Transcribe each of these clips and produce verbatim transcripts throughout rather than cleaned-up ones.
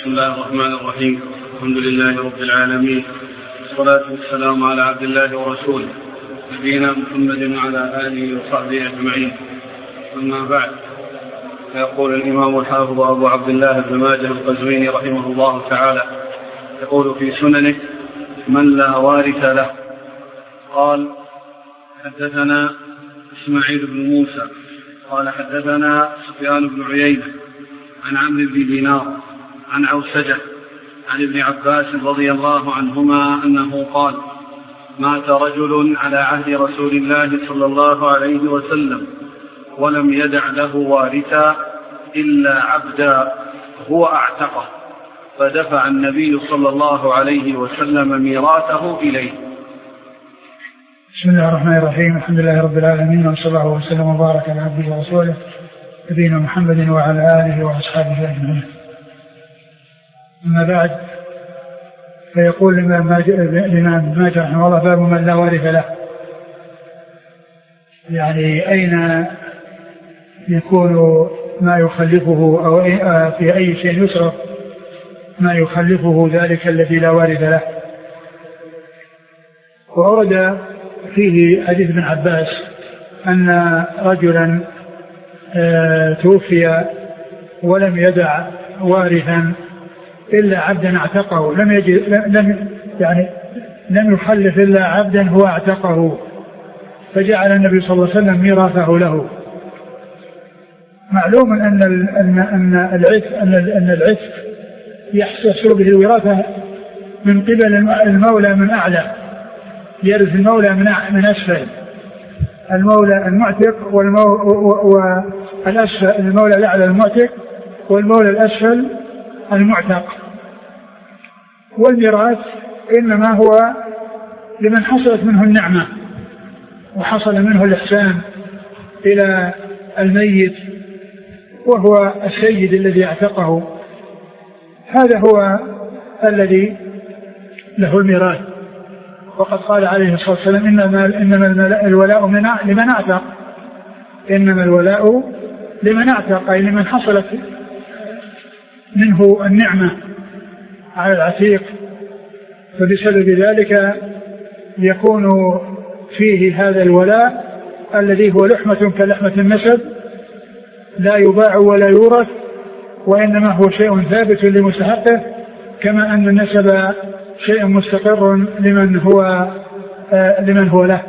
بسم الله الرحمن الرحيم. الحمد لله رب العالمين، والصلاة والسلام على عبد الله ورسوله نبينا محمد وعلى آله وصحبه أجمعين. أما بعد، فيقول الإمام الحافظ أبو عبد الله بن ماجه القزويني رحمه الله تعالى يقول في سننه: من لا وارث له. قال: حدثنا إسماعيل بن موسى قال حدثنا سفيان بن عيينة عن عمرو بن دينار عن عوسجة عن ابن عباس رضي الله عنهما أنه قال: مات رجل على عهد رسول الله صلى الله عليه وسلم ولم يدع له وارثا إلا عبدا هو أعتقه، فدفع النبي صلى الله عليه وسلم ميراثه إليه. بسم الله الرحمن الرحيم. الحمد لله رب العالمين، وصلى الله وسلم وبارك على عبده ورسوله نبينا محمد وعلى آله وأصحابه أجمعين. أما بعد، فيقول الإمام ماجه رحمه الله: باب من لا وارث له. يعني أين يكون ما يخلفه، أو في أي شيء يصرف ما يخلفه ذلك الذي لا وارث له. وأورد فيه حديث ابن عباس أن رجلا توفي ولم يدع وارثا إلا عبدا اعتقه، لم يجد لم يعني لم يخلف إلا عبدا هو اعتقه، فجعل النبي صلى الله عليه وسلم ميراثه له. معلوم أن أن أن العتق أن العتق يحصل به الوراثة من قبل المولى من أعلى، يرث المولى من من أسفل، المولى المعتق والأسفل، المولى الأعلى المعتق والمولى الأسفل المعتق. والميراث إنما هو لمن حصلت منه النعمة وحصل منه الإحسان إلى الميت، وهو السيد الذي اعتقه، هذا هو الذي له الميراث. وقد قال عليه الصلاة والسلام: إنما, إنما الولاء لمن اعتق، إنما الولاء لمن اعتق، أي لمن حصلت منه النعمة على العتيق، فبسبب ذلك يكون فيه هذا الولاء الذي هو لحمة كلحمة النسب، لا يباع ولا يورث، وإنما هو شيء ثابت لمستحقه، كما أن النسب شيء مستقر لمن هو آه لمن هو له.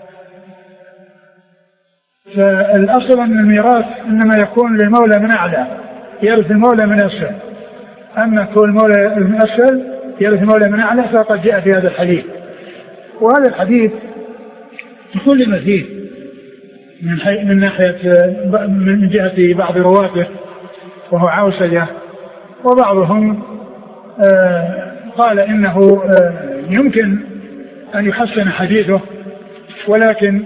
فالأصل أن الميراث إنما يكون للمولى من أعلى يرث المولى من أسفل، أما كل المولى من أسفل يرث المولى من أعلى فقد جاء في هذا الحديث. وهذا الحديث بكل ما فيه من, حي... من ناحية من جهة بعض رواته وهو عوسجة، وبعضهم آه قال إنه آه يمكن أن يحسن حديثه، ولكن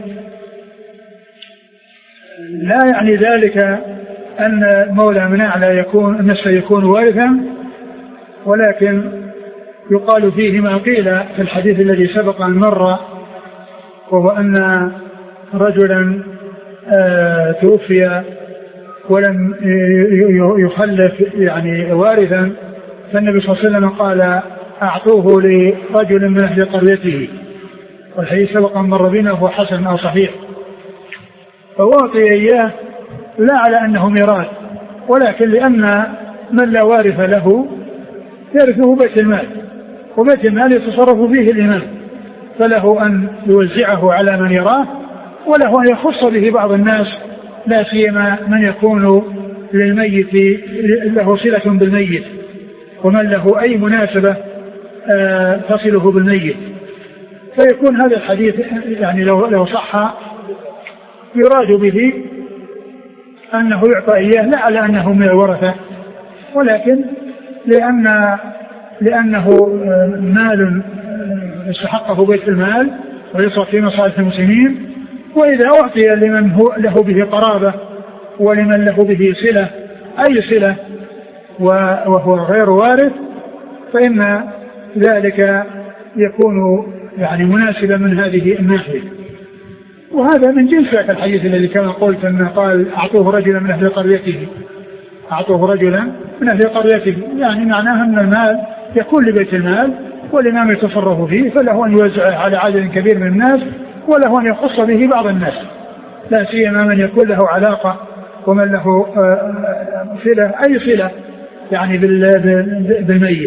لا يعني ذلك أن مولى من أعلى يكون النسب يكون وارثا، ولكن يقال فيه ما قيل في الحديث الذي سبق أن مر، وهو أن رجلا آه توفي ولم يخلف يعني وارثا، فالنبي صلى الله عليه وسلم قال: أعطوه لرجل من أهل قريته، والحديث سبق أن مر بنا وهو حسن أو صحيح. فواطي إياه لا على أنه ميراث، ولكن لأن من لا وارث له يرثه بيت المال، وبيت المال يتصرف فيه الإمام، فله أن يوزعه على من يراه، وله أن يخص به بعض الناس، لا سيما من يكون للميت له صلة بالميت، ومن له أي مناسبة تصله بالميت. فيكون هذا الحديث يعني لو, لو صح يراد به أنه يعطى إياه لا على أنه من الورثة، ولكن لأن لأنه مال يستحقه بيت المال ويصرف في مصالح المسلمين. وإذا أعطي لمن هو له به قرابة ولمن له به صلة أي صلة وهو غير وارث، فإن ذلك يكون يعني مناسبا من هذه الناحية. وهذا من جنس الحديث الذي كما قلت أنه قال: أعطوه رجلا من أهل قريته، أعطوه رجلا من أهل قريته، يعني معناها أن المال يكون لبيت المال والإمام يتصرف فيه، فله أن يوزعه على عدد كبير من الناس وله أن يخص به بعض الناس، لا سيما من يكون له علاقة ومن له صلة أي صلة يعني بالميت.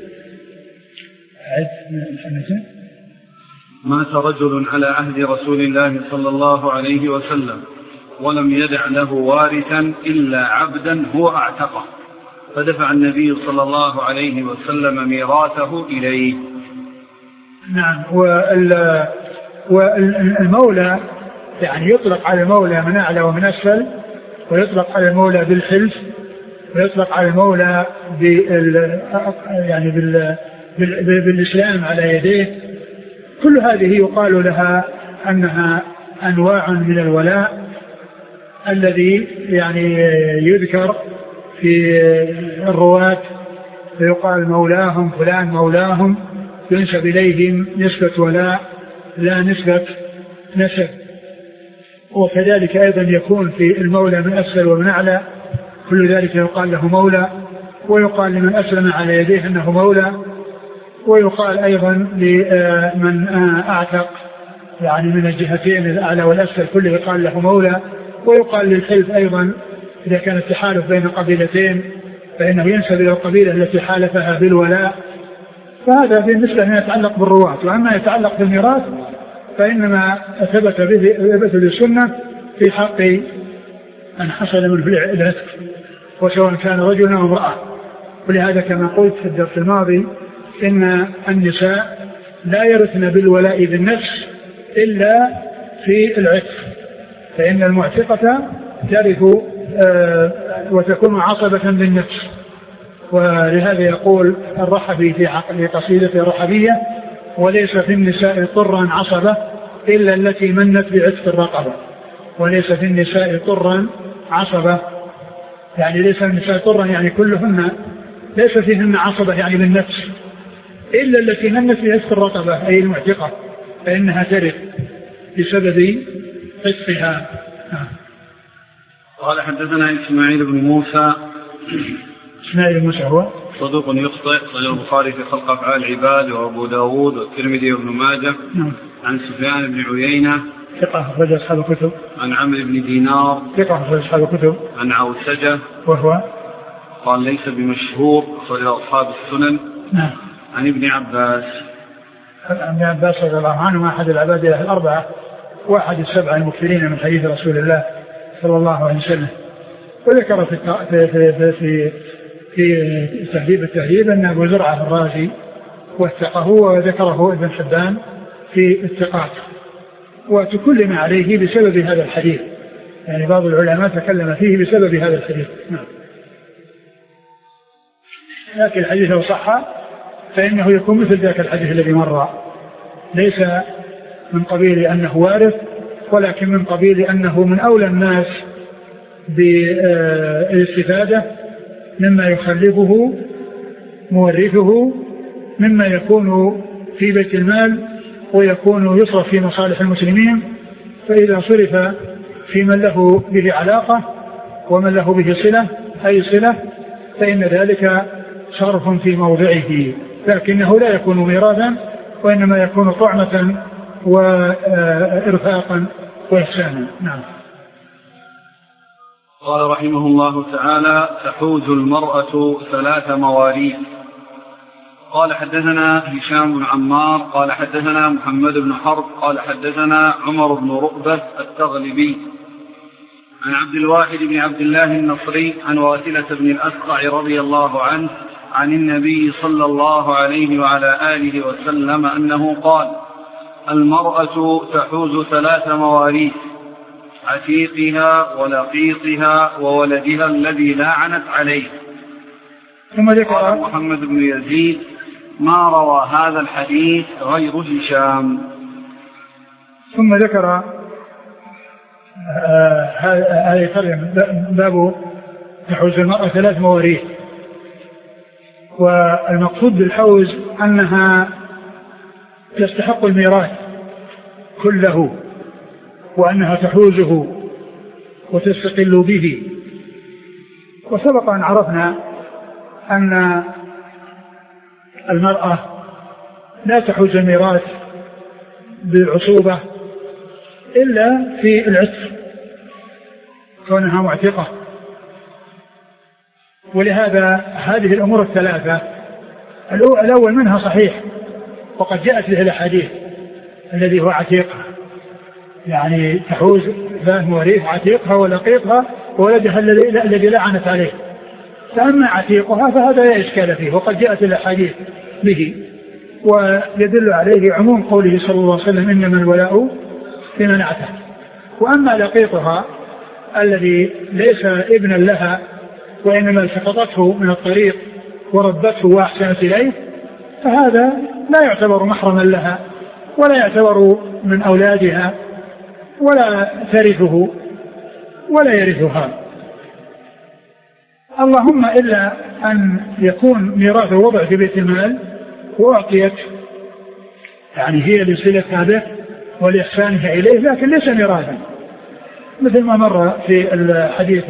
مات رجل على عهد رسول الله صلى الله عليه وسلم ولم يدع له وارثا إلا عبدا هو اعتقه، فدفع النبي صلى الله عليه وسلم ميراثه إليه. نعم. والمولى يعني يطلق على المولى من أعلى ومن أسفل، ويطلق على المولى بالحلف، ويطلق على المولى بال يعني بال بالإسلام على يديه. كل هذه يقال لها أنها أنواع من الولاء الذي يعني يذكر في الرواة فيقال مولاهم فلان مولاهم، ينسب إليهم نسبة ولاء لا نسبة نسب. وكذلك أيضا يكون في المولى من أسفل ومن أعلى، كل ذلك يقال له مولى، ويقال لمن أسلم على يديه أنه مولى، ويقال أيضا لمن أعتق يعني من الجهتين الأعلى والأسفل كله يقال له مولى. ويقال للحلف أيضا إذا كان التحالف بين قبيلتين فإنه ينسب إلى القبيلة التي حالفها بالولاء. فهذا بالنسبة لما يتعلق بالرواة. وأما يتعلق بالميراث فإنما ثبت به السنة في حق أن حصل منه العتق، وسواء كان رجلا أو امرأة. ولهذا كما قلت في الدرس الماضي إن النساء لا يرثن بالولاء بالنفس إلا في العتق، فإن المعتقة ترث وتكون عصبة بالنفس. ولهذا يقول الرحبي في قصيدة الرحبية: وليس في النساء طرا عصبة إلا التي منت بعتق الرقبة. وليس في النساء طرا عصبة يعني ليس النساء طرا يعني كلهن ليس فيهن عصبة يعني بالنفس، إلا التي منت بعتق الرقبة أي المعتقة، فإنها ترث بسبب عتقها. قال حدثنا إسماعيل بن موسى. إسماعيل بن موسى هو صدوق يخطئ، صحيح البخاري في خلق أفعال العباد وأبو داود والترمذي وابن ماجه. نعم. عن سفيان بن عيينة ثقة أخرج أصحاب الكتب. عن عمرو بن دينار ثقة أخرج أصحاب الكتب. عن عوسجة وهو قال ليس بمشهور، أخرج أصحاب السنن. نعم. عن ابن عباس عن ابن عباس رضي الله عنه أحد العباد الأربعة واحد السبعة المكثرين من حديث رسول الله صلى الله عليه وسلم. وذكر في في في في تهذيب التهذيب أن أبو زرعة الرازي وثقه، وذكره ابن حبان في الثقات، وتكلم عليه بسبب هذا الحديث، يعني بعض العلماء تكلم فيه بسبب هذا الحديث. نعم. لكن الحديث لو صح فإنه يكون مثل ذاك الحديث الذي مر، ليس من قبيل أنه وارث، ولكن من قبيل أنه من أولى الناس بالاستفادة مما يخلفه مورثه مما يكون في بيت المال ويكون يصرف في مصالح المسلمين. فإذا صرف في من له به علاقة ومن له به صلة أي صلة فإن ذلك صرف في موضعه، لكنه لا يكون ميراثا وإنما يكون طعمة وإرفاقا وإحسانا. نعم. قال رحمه الله تعالى: تحوز المرأة ثلاث مواريث. قال حدثنا هشام بن عمار قال حدثنا محمد بن حرب قال حدثنا عمر بن رؤبة التغلبي عن عبد الواحد بن عبد الله النصري عن واثلة بن الأسقع رضي الله عنه عن النبي صلى الله عليه وعلى آله وسلم أنه قال: المرأة تحوز ثلاث مواريث: عتيقها ولقيطها وولدها الذي لاعنت عليه. ثم ذكر محمد بن يزيد: ما روى هذا الحديث غير هشام. ثم ذكر هذه باب تحوز المرأة ثلاث مواريث. والمقصود بالحوز أنها تستحق الميراث كله، وأنها تحوزه وتستقل به، وسبق أن عرفنا أن المرأة لا تحوز الميراث بالعصوبة إلا في العتق كونها معتقة. ولهذا هذه الأمور الثلاثة الأول منها صحيح وقد جاءت به الأحاديث الذي هو عتيقها، يعني تحوز مواريث عتيقها ولقيقها وولدها الذي لعنت عليه. فأما عتيقها فهذا لا إشكال فيه وقد جاءت الأحاديث به، ويدل عليه عموم قوله صلى الله عليه وسلم إنما الولاء لمن اعتق. وأما لقيقها الذي ليس ابنا لها وإنما التقطته من الطريق وربته وأحسنت إليه فهذا لا يعتبر محرما لها ولا يعتبر من أولادها ولا ترثه ولا يرثها، اللهم إلا أن يكون ميراث وضع في بيت المال وأعطيت يعني هي لصلتها به ولإحسانها إليه لكن ليس ميراثا، مثل ما مر في الحديث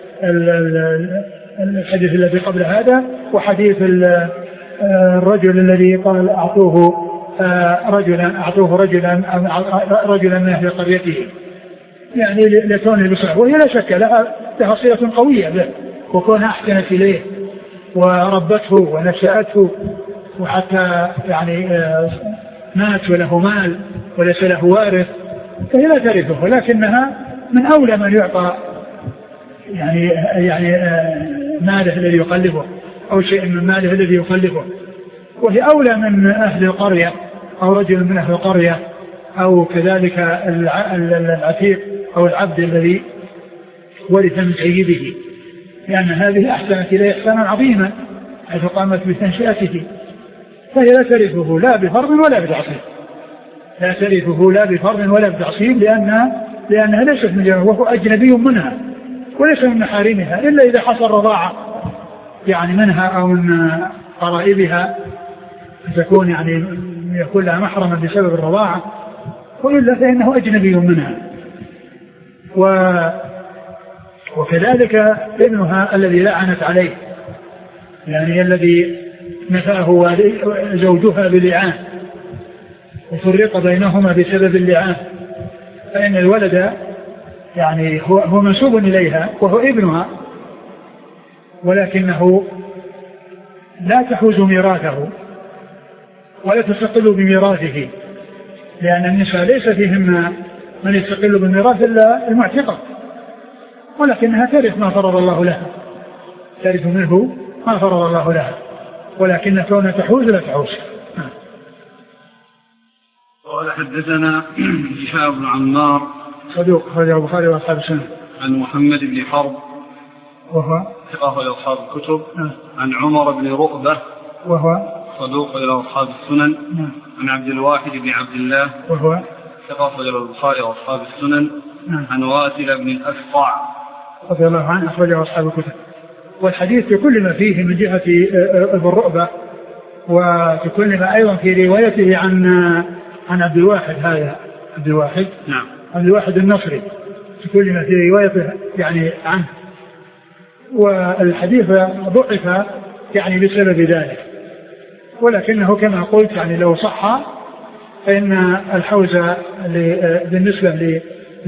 الحديث الذي قبل هذا وحديث الرجل الذي قال أعطوه رجلا أعطوه رجلا رجلا من أهل قريته يعني لكونه بصحبه، وهي لا شك لها لها صلة قوية به وكونها أحسنت إليه وربته ونشأته وحتى يعني مات وله مال وليس له وارث فهي لا ترثه، ولكنها من أولى من يعطى يعني يعني ماله الذي يقلبه أو شيء من ماله الذي يقلبه، وهي أولى من أهل القرية أو رجل من أهل القرية أو كذلك العتيق أو العبد الذي ورث من سيده، لأن هذه أحسنت إليه إحسانا عظيما حيث قامت بتنشئته، فهي لا ترثه لا بفرض ولا بتعصيب، لا ترثه لا بفرض ولا بتعصيب لأنها لأنها ليست من جنة وهو أجنبي منها وليس من محارمها إلا إذا حصل رضاعة يعني منها أو من قرائبها تكون يعني يكون لها محرما بسبب الرضاعة، وإلا فإنه أجنبي منها. و وكذلك ابنها الذي لعنت عليه يعني الذي نفاه زوجها بلعان وفرق بينهما بسبب اللعان، فإن الولد يعني هو, هو منسوب إليها وهو ابنها ولكنه لا تحوز ميراثه ولا تستقل بميراثه، لأن النساء ليس فيهن من يستقل بالميراث إلا المعتقة، ولكنها ترث ما فرض الله لها، ترث منه ما فرض الله لها، ولكن كونها تحوز لا تحوز. قال حدثنا هشام بن عمار صدوق أخرجه البخاري وأصحاب السنن. عن محمد بن حرب وهو ثقة إلى أصحاب الكتب. عن عمر بن رؤبة وهو صدوق إلى أصحاب السنن. عن عبد الواحد بن عبد الله وهو ثقة إلى البخاري وأصحاب السنن. عن واسل بن الأسقع رضي الله عنه أخرجه أصحاب الكتب. والحديث بكل ما فيه من جهة ابن الرؤبة وتكلم أيضا في روايته عن عن عبد الواحد هذا عبد الواحد نعم عبد الواحد النصري تكلم في روايته يعني عنه، والحديث ضعف يعني بسبب ذلك، ولكنه كما قلت يعني لو صح فإن الحوز بالنسبة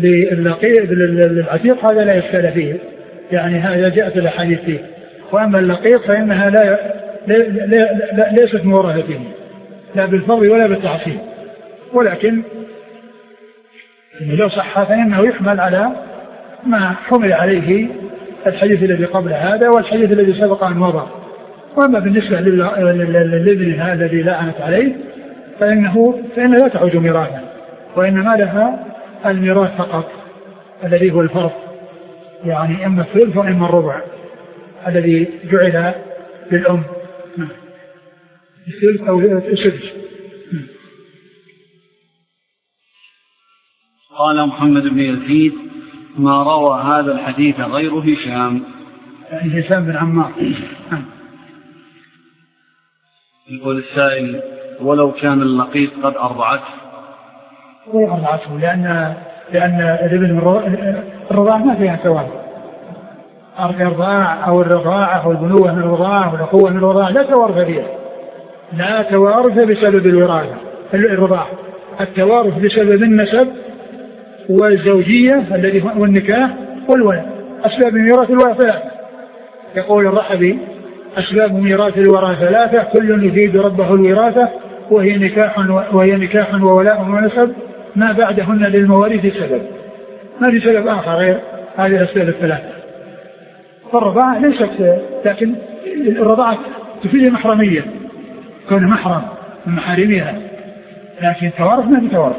للعتيق هذا لا يشكل فيه، يعني هذا جاءت الأحاديث فيه، وأما اللقيط فإنها لا ليست مورثته لا بالفضل ولا بالتعصيب، ولكن لو صح فإنه يحمل على ما حمل عليه الحديث الذي قبل هذا والحديث الذي سبق أن مضى. وأما بالنسبة للابن الذي لعنت عليه فإنه فإنها لا تعود ميراثا، وإنما لها الميراث فقط الذي هو الفرض، يعني إما الثلث وإما الربع الذي جعل للأم، الثلث أو السدس. قال محمد بن يزيد ما روى هذا الحديث غير هشام، يعني هشام بن عمار. يقول السائل ولو كان اللقيط قد أرضعته، أرضعته لأن لأن الابن الرضاع ما فيها ثواب، الإرضاع أو الرضاعة أو البنوة من الرضاعة والأخوة من الرضاعة لا توارث فيها، لا توارث بسبب الوراثة الرضاعة، التوارث بسبب النسب والزوجية الذي والنكاح والولد. أسباب ميراث الوراثة ثلاثة، يقول الرحبي أسباب ميراث الوراثة ثلاثة كل يفيد ربه الوراثة وهي نكاح وهي نكاح وولاء ونسب ما بعدهن للمواريث سبب، ما في سبب آخر غير هذه الأسباب الثلاثة. فالرضاعة ليست، لكن الرضاعة تفيد المحرمية كون محرم من محارمها، لكن التوارث ما في توارث.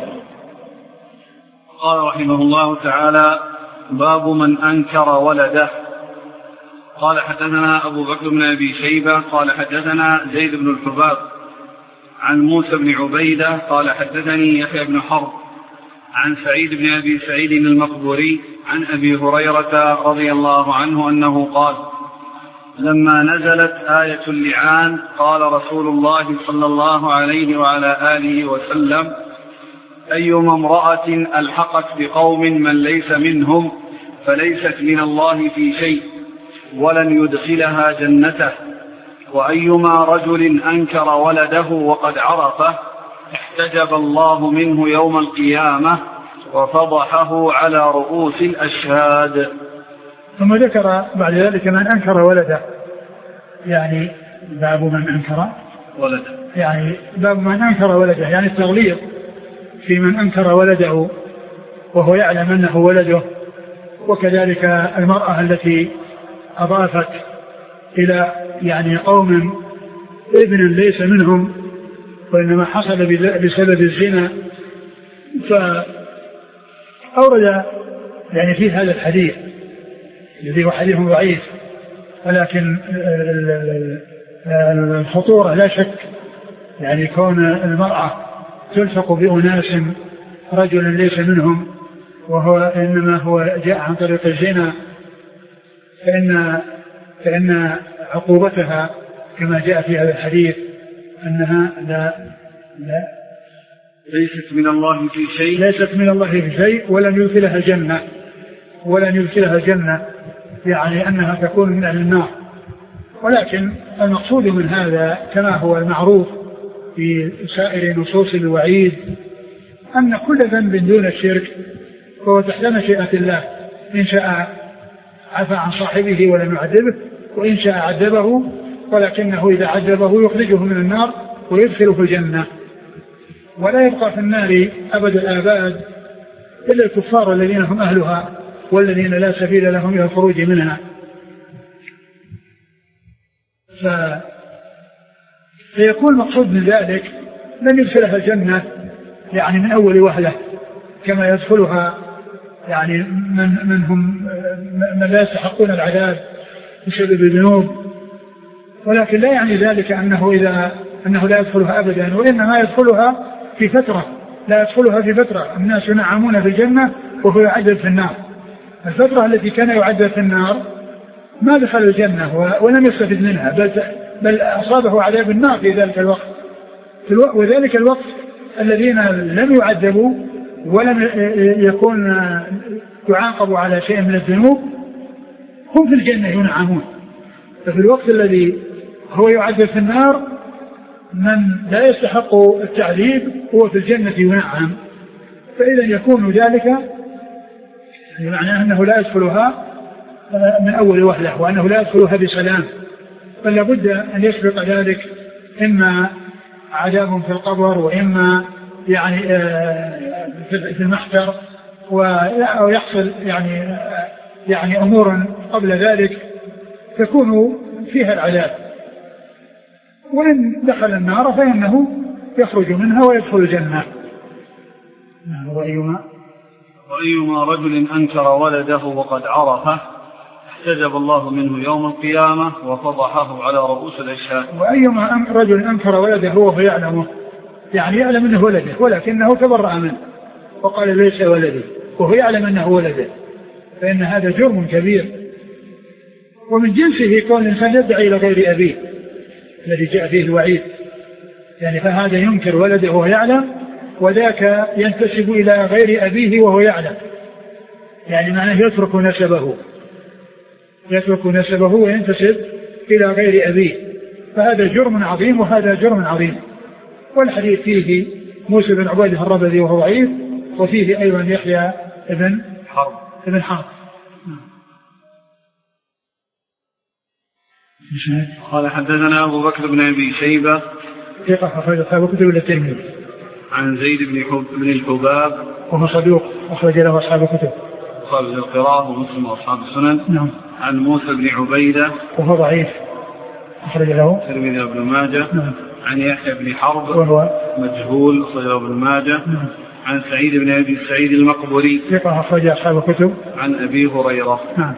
قال رحمه الله تعالى: باب من أنكر ولده. قال حدثنا أبو بكر بن أبي شيبة قال حدثنا زيد بن الحباب عن موسى بن عبيدة قال حدثني يحيى بن حرب عن سعيد بن أبي سعيد المقبوري عن أبي هريرة رضي الله عنه أنه قال: لما نزلت آية اللعان قال رسول الله صلى الله عليه وعلى آله وسلم: أيما امرأة ألحقت بقوم من ليس منهم فليست من الله في شيء ولن يدخلها جنته، وأيما رجل أنكر ولده وقد عرفه احتجب الله منه يوم القيامة وفضحه على رؤوس الأشهاد. ثم ذكر بعد ذلك من أنكر ولده، يعني باب من أنكر ولده، يعني باب من أنكر ولده، يعني التغليظ في من أنكر ولده وهو يعلم أنه ولده، وكذلك المرأة التي أضافت إلى يعني قوم ابن ليس منهم وإنما حصل بسبب الزنا. فأورد يعني في هذا الحديث الذي هو حديث ضعيف، ولكن الخطورة لا شك، يعني كون المرأة تلحق بأناس رجل ليس منهم وهو إنما هو جاء عن طريق الزنا، فإن فإن عقوبتها كما جاء في هذا الحديث أنها لا لا ليست من الله في شيء ليست من الله في شيء ولن يدخلها الجنة ولن يدخلها الجنة، يعني أنها تكون من أهل النار. ولكن المقصود من هذا كما هو المعروف في سائر نصوص الوعيد أن كل ذنب دون الشرك فهو تحت مشيئة الله، إن شاء عفى عن صاحبه ولم يعذبه، وإن شاء عذبه، ولكنه إذا عذبه يخرجه من النار ويدخله في الجنة، ولا يبقى في النار أبد الآباد إلا الكفار الذين هم أهلها والذين لا سبيل لهم إلى الخروج منها. ف... فيكون مقصود من ذلك لن يدخلها الجنة يعني من أول وهلة كما يدخلها يعني من منهم من لا يستحقون العذاب بسبب الذنوب، ولكن لا يعني ذلك أنه إذا أنه لا يدخلها أبدا، وإنما يدخلها في فترة، لا يدخلها في فترة. الناس ينعمون في الجنة وهو يعذب في النار، الفترة التي كان يعذب في النار ما دخل الجنة ولم يستفد منها، بل بل أصابه عذاب النار في ذلك الوقت، وذلك الوقت الذين لم يعذبوا ولم يكون يعاقبوا على شيء من الذنوب هم في الجنة ينعمون. ففي الوقت الذي هو يعذب في النار من لا يستحق التعذيب هو في الجنة ينعم، فإذا يكون ذلك بمعنى أنه لا يدخلها من أول وهلة، وأنه لا يدخلها بسلام، بل لابد أن يسبق ذلك إما عذاب في القبر وإما يعني في المحشر، ويحصل يعني يعني أمور قبل ذلك تكون فيها العذاب، وإن دخل النار فإنه يخرج منها ويدخل الجنة. وأيما وأيما رجل أنكر ولده وقد عرفه احتجب الله منه يوم القيامة وفضحه على رؤوس الأشهاد. وأيما رجل أنكر ولده وهو يعلمه، يعني يعلم أنه ولده ولكنه تبرأ منه وقال ليس ولدي وهو يعلم أنه ولده، فإن هذا جرم كبير، ومن جنسه كون الإنسان يدعي إلى غير أبيه الذي جاء فيه الوعيد، يعني فهذا ينكر ولده وهو يعلم، وذاك ينتسب إلى غير أبيه وهو يعلم، يعني معناه يترك نسبه يترك نسبه وينتسب إلى غير أبيه، فهذا جرم عظيم وهذا جرم عظيم. والحديث فيه موسى بن عبيدة الربذي وهو ضعيف، وفيه أيضا يحيى ابن حرب ابن حرب. قال حدثنا أبو بكر بن أبي شيبة ثقة أخرج أصحاب الكتب إلا الترمذي. عن زيد بن حب بن الحباب وهو صدوق أخرج له أصحاب الكتب قال القراءة ومسلم وأصحاب السنن. نعم. عن موسى بن عبيدة وهو ضعيف أخرج له الترمذي وابن ماجه. نعم. عن يحيى بن حرب وهو مجهول أخرج له ابن ماجه. نعم. عن سعيد بن أبي سعيد المقبري ثقة أخرج أصحاب الكتب. عن أبي هريرة. نعم.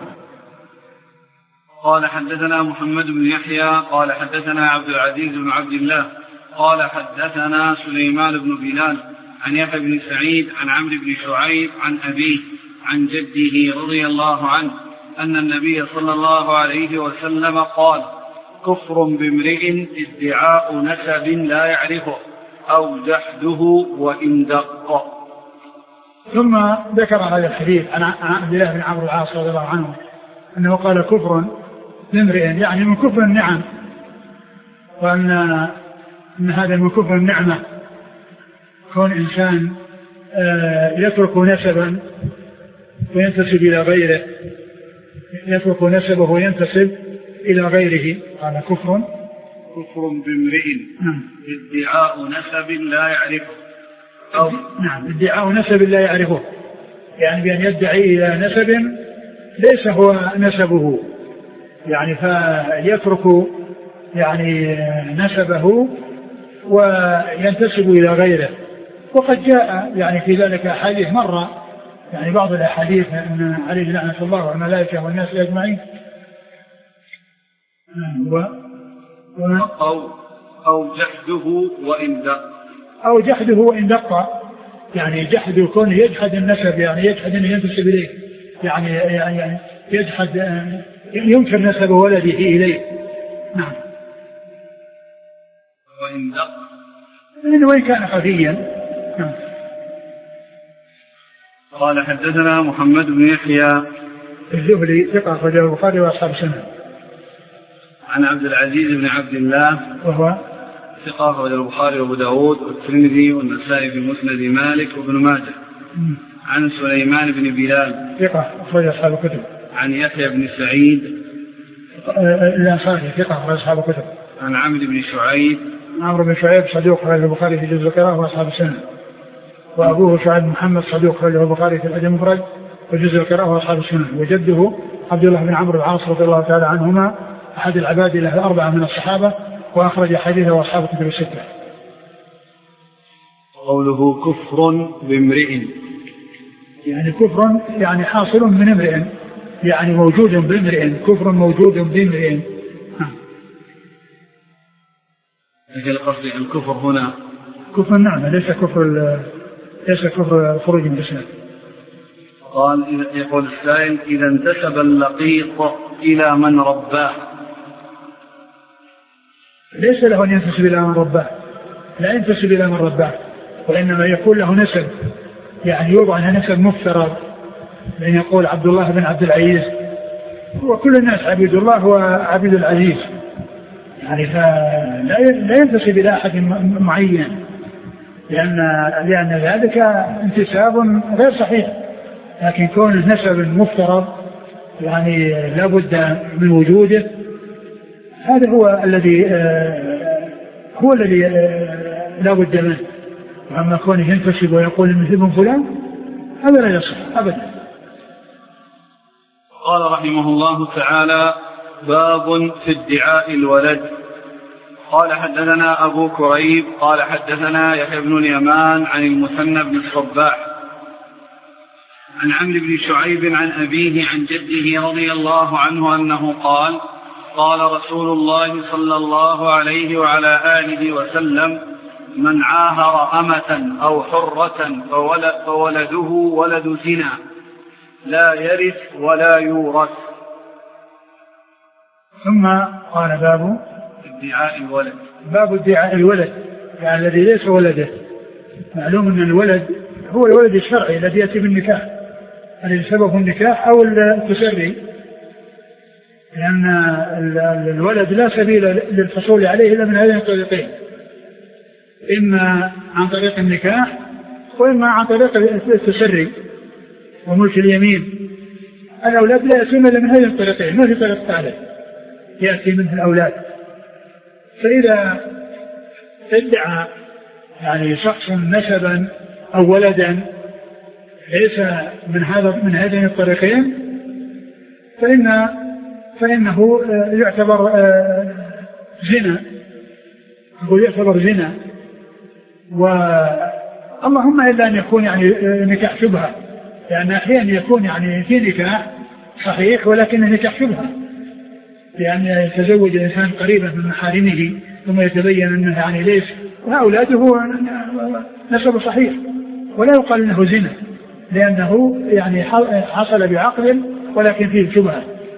قال حدثنا محمد بن يحيى قال حدثنا عبد العزيز بن عبد الله قال حدثنا سليمان بن بلال عن يحيى بن سعيد عن عمرو بن شعيب عن أبيه عن جده رضي الله عنه أن النبي صلى الله عليه وسلم قال: كفر بامرئ ادعاء نسب لا يعرفه أو جحده وإن دق. ثم ذكر هذا الحديث عن عبد الله بن عمرو العاص رضي الله عنه أنه قال كفر بامرئ، يعني من كفر النعم، وأن أن هذا من كفر النعمة كون إنسان يترك نسبا وينتسب إلى غيره، يترك نسبه وينتسب إلى غيره، قال كفر كفر بامرئ ادعاء نسب لا يعرفه أو نعم ادعاء نسب لا يعرفه، يعني بأن يدعي إلى نسب ليس هو نسبه، يعني فيترك يعني نسبه وينتسب إلى غيره. وقد جاء يعني في ذلك أحاديث مرة، يعني بعض الأحاديث أن عليه لعنة الله والملائكة والناس أجمعين. و... و... أو أو جحده وإن دق أو جحده وإن دق، يعني جحد يكون يجحد النسب، يعني يجحد أن ينتسب إليه، يعني يعني يجحد ينكر نسب ولده إليه. نعم. وإن دق لأنه وإن كان خفيا. نعم. قال حدثنا محمد بن يحيى الزهري ثقة أخرجه البخاري وأصحاب السنة. عن عبد العزيز بن عبد الله وهو ثقة أخرجه البخاري وأبو داود والترمذي والنسائي في مسند مالك وابن ماجه. م. عن سليمان بن بلال ثقة أخرج أصحاب الكتب. عن يحيى بن سعيد الأنصاري ثقة أخرج أصحاب الكتب. عن عمرو بن شعيب عمرو بن شعيب صدوق أخرجه البخاري في جزء القراءة وأصحاب السنة. وأبوه شعيب محمد صدوق أخرجه البخاري في الأدب المفرد وجزء القراءة وأصحاب السنة. وجده عبد الله بن عمرو العاص رضي الله تعالى عنهما أحد العباد له الأربعة من الصحابة، وأخرج حديثه وأصحاب الكتب الستة. قوله كفر بامرئ، يعني كفر يعني حاصل من امرئ، يعني موجود بامرئ، كفر موجود بامرئ. لكن القصد الكفر هنا كفر النعمة، ليس كفر ليس كفر خروج من الإسلام. قال يقول السائل: إذا انتسب اللقيط إلى من رباه، ليس له أن ينتسب إلى من رباه، لا ينتسب إلى من رباه، وإنما يكون له نسب، يعني يوضع له نسب مفترض، لأن يقول عبد الله بن عبد العزيز، وكل الناس عبيد الله وعبيد العزيز، يعني فلا ينتسب إلى أحد معين، لأن لأن ذلك انتساب غير صحيح. لكن كون النسب المفترض يعني لا بد من وجوده، هذا هو الذي هو الذي لا بد منه. وأما كونه ينتسب ويقول مثل من فلان، هذا لا يصح أبدا. قال رحمه الله تعالى: باب في ادعاء الولد. قال حدثنا أبو كريب قال حدثنا يحيى بن اليمان عن المثنى بن الصباح عن عمرو بن شعيب عن أبيه عن جده رضي الله عنه أنه قال: قال رسول الله صلى الله عليه وعلى آله وسلم: من عاهر أمة أو حرة فولده ولد زنا لا يرث ولا يورث. ثم قال باب ادعاء الولد. باب ادعاء الولد، يعني الذي ليس ولده. معلوم أن الولد هو الولد الشرعي الذي يأتي بالنكاح، الذي سببه النكاح أو التسري، لأن الولد لا سبيل للحصول عليه إلا من هذين الطريقين، إما عن طريق النكاح وإما عن طريق التسري وملك اليمين. الأولاد لا يأتون إلا من هذين الطريقين، ما في طريق ثالث يأتي منه الأولاد. فإذا ادعى يعني شخص نسبا أو ولدا ليس من هذا من هذين الطريقين فإن فإنه يعتبر زنا، يقول يعتبر زنا. واللهم إلا أن يكون يعني نكاح شبهة، لأن أحيانا يكون يعني في نكاح صحيح ولكن نكاح شبهة، لأن يتزوج الإنسان قريبا من محارمه ثم يتبين أنه يعني ليس، وأولاده نسب صحيح ولا يقال أنه زنا، لأنه يعني حصل بعقل ولكن فيه شبهة.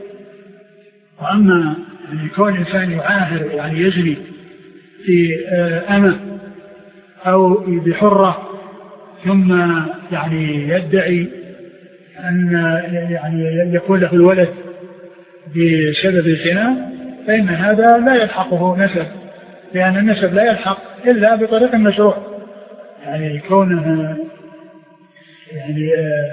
وأما يعني كون إنسان يعاهر يعني يزني في أمة أو بحرة ثم يعني يدعي أن يعني يكون له الولد بسبب الزنا، فإن هذا لا يلحقه نسب، لأن النسب لا يلحق إلا بطريق مشروع، يعني كونه يعني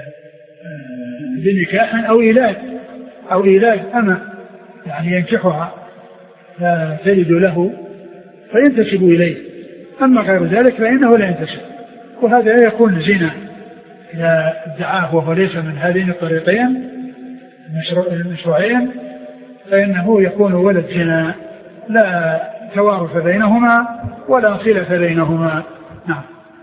بنكاح أو إيلاد أو إيلاد أمة يعني ينكحها فتلد له فينتسب إليه. أما غير ذلك فإنه لا ينتسب، وهذا يكون زنا إذا ادعاه وهو ليس من هذين الطريقين المشروعين، فإنه يكون ولد زنا لا توارث بينهما ولا صلة بينهما. نعم.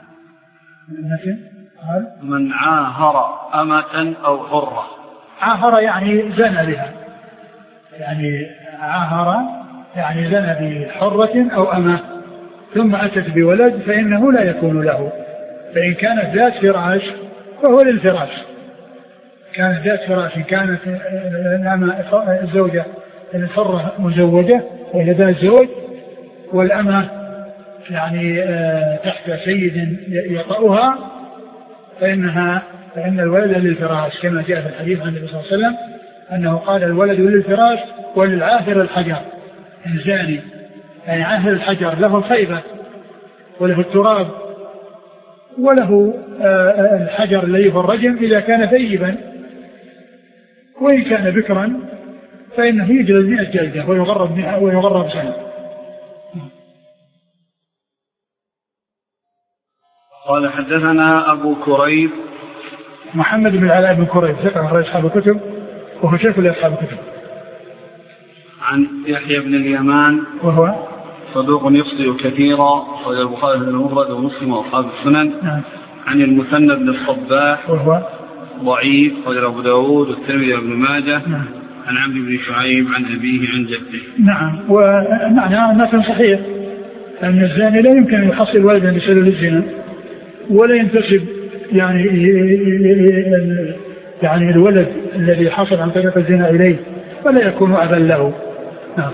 من عاهر أمة أو حرة، عاهر يعني زنى بها، يعني عاهر يعني زنى بحرة أو أمة ثم أتت بولد فإنه لا يكون له، فإن كانت ذات فراش فهو للفراش، كانت ذات فراش، كانت الزوجة الحرة مزوجة وهي ذات زوج والأمة يعني تحت سيد يطأها فإنها فإن الولد للفراش، كما جاء في الحديث عن النبي صلى الله عليه وسلم أنه قال الولد للفراش وللعاهر الحجر، الزاني يعني عاهر الحجر له الخيبة وله التراب وله الحجر الذي هو الرجم إذا كان ثيبا، وإن كان بكرا فإنه يجلد مئة جلدة ويغرب ويغرب سنة. قال حدثنا أبو كريب محمد بن العلاء بن كريب ثقة أخرج أصحاب الكتب وهو شيخ لأصحاب الكتب. عن يحيى بن اليمان وهو صدوق يخطئ كثيرا، أخرج البخاري في المفرد ومسلم وأصحاب السنن. نعم. عن المثنى بن الصباح وهو ضعيف، أخرج أبو داود والترمذي وابن ماجه. نعم. عن عمرو بن شعيب عن أبيه عن جده. نعم. ومعنى أنه صحيح أن الزاني لا يمكن أن يحصل ولدا بسبب الزنا ولا ينتسب يعني يعني الولد الذي حصل عن طريق الزنا إليه ولا يكون أبا له. نعم.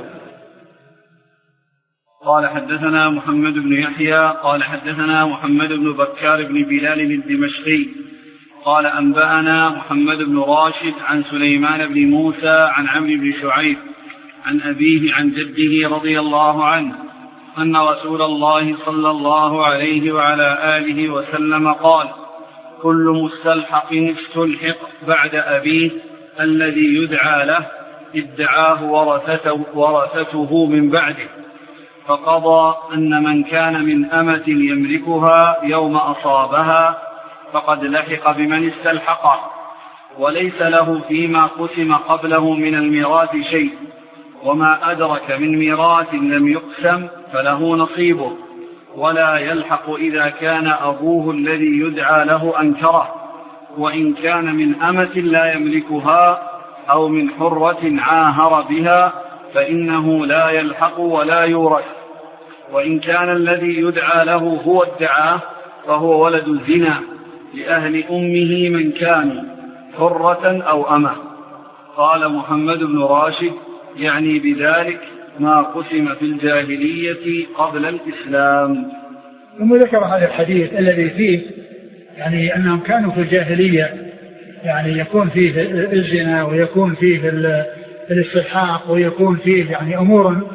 قال حدثنا محمد بن يحيى قال حدثنا محمد بن بكار بن بلال الدمشقي قال أنبأنا محمد بن راشد عن سليمان بن موسى عن عمرو بن شعيب عن أبيه عن جده رضي الله عنه أن رسول الله صلى الله عليه وعلى آله وسلم قال كل مستلحق استلحق بعد أبيه الذي يدعى له ادعاه ورثته, ورثته من بعده، فقضى أن من كان من أمة يملكها يوم أصابها فقد لحق بمن استلحقه، وليس له فيما قسم قبله من الميراث شيء، وما أدرك من ميراث لم يقسم فله نصيبه، ولا يلحق إذا كان أبوه الذي يدعى له أنكره، وإن كان من أمة لا يملكها أو من حرة عاهر بها فإنه لا يلحق ولا يورث، وإن كان الذي يدعى له هو ادعاه فهو ولد الزنا لأهل أمه من كان حرة أو أمة. قال محمد بن راشد يعني بذلك ما قسم في الجاهلية قبل الإسلام. ثم ذكر هذا الحديث الذي فيه يعني أنهم كانوا في الجاهلية يعني يكون فيه الزنا ويكون فيه الاستلحاق ويكون فيه يعني أمور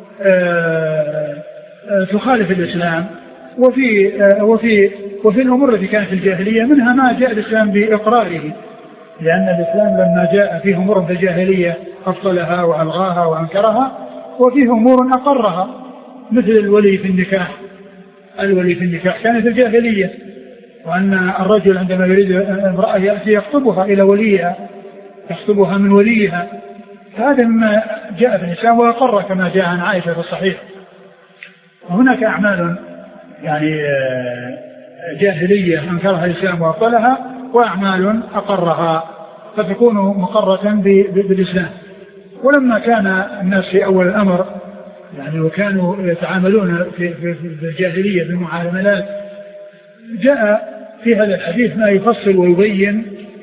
تخالف الإسلام، وفي وفي وفي الأمور التي كانت في الجاهلية منها ما جاء الإسلام بإقراره، لأن الإسلام لما جاء فيه أمور في الجاهلية أبطلها وألغاها وأنكرها، وفيه أمور أقرها مثل الولي في النكاح. الولي في النكاح كان في الجاهلية، وأن الرجل عندما يريد امرأة يأتي يخطبها إلى وليها، يخطبها من وليها، هذا ما جاء في الإسلام وأقر كما جاء عن عائشة في الصحيح. وهناك أعمال يعني جاهلية أنكرها الإسلام وأبطلها، وأعمال أقرها فتكون مقرة بالإسلام. ولما كان الناس في أول الأمر يعني وكانوا يتعاملون في, في, في الجاهلية بالمعاملات، جاء في هذا الحديث ما يفصل ويبين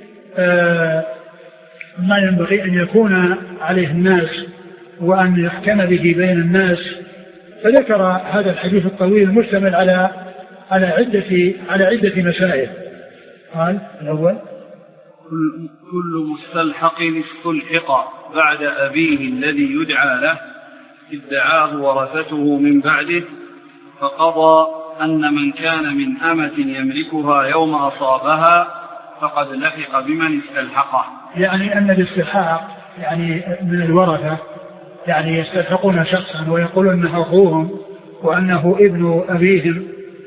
آه ما ينبغي أن يكون عليه الناس وأن يحكم به بين الناس. فذكر هذا الحديث الطويل المشتمل على على عدة على عدة مسائل. قال الأول: كل, كل مستلحق استلحق بعد أبيه الذي يدعى له ادعاه ورثته من بعده، فقضى أن من كان من أمة يملكها يوم أصابها فقد لحق بمن استلحقه. يعني أن الاستلحاق يعني من الورثة يعني يستلحقون شخصا ويقولون أنه أخوهم وأنه ابن أبيهم،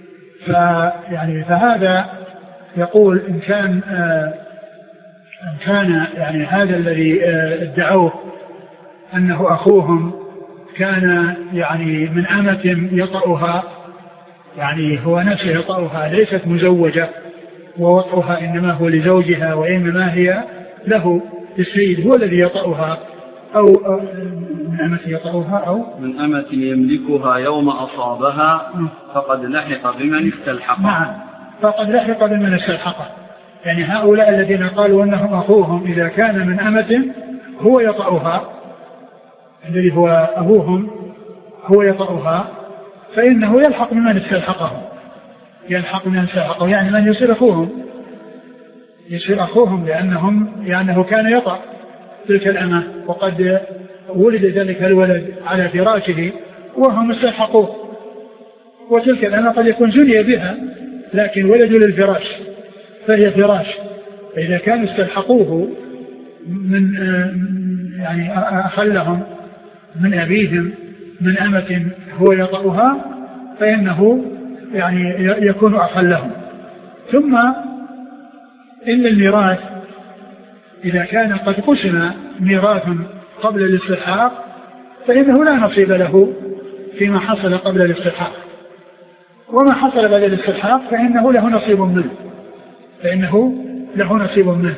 فيعني فهذا يقول إن كان آه إن كان يعني هذا الذي آه ادعوه أنه أخوهم كان يعني من أمة يطأها، يعني هو نفسه يطأها ليست مزوجة، ووطئها إنما هو لزوجها وإنما هي له السيد هو الذي يطأها، أو من أمة يطأها أو من أمة يملكها يوم أصابها فقد لحق بمن استلحقه. نعم، فقد لحق بمن استلحقه. يعني هؤلاء الذين قالوا أنهم أخوهم إذا كان من أمة هو يطأها، الذي هو أبوهم هو يطأها، فإنه يلحق بمن استلحقه، يلحق من استلحقه يعني من يصير أخوهم، يصير أخوهم لأنهم لأنه كان يطأ تلك الأمة، وقد ولد ذلك الولد على فراشه وهم استلحقوه، وتلك الأمة قد يكون زني بها لكن ولدوا للفراش فهي فراش. فإذا كانوا استلحقوه من يعني أخلهم من أبيهم من أمة هو يطأها فإنه يعني يكون أخلهم. ثم إن الميراث إذا كان قد قسم ميراث قبل الاستلحاق فإنه لا نصيب له فيما حصل قبل الاستلحاق، وما حصل بعد الاستلحاق فإنه له نصيب منه، فإنه له نصيب منه.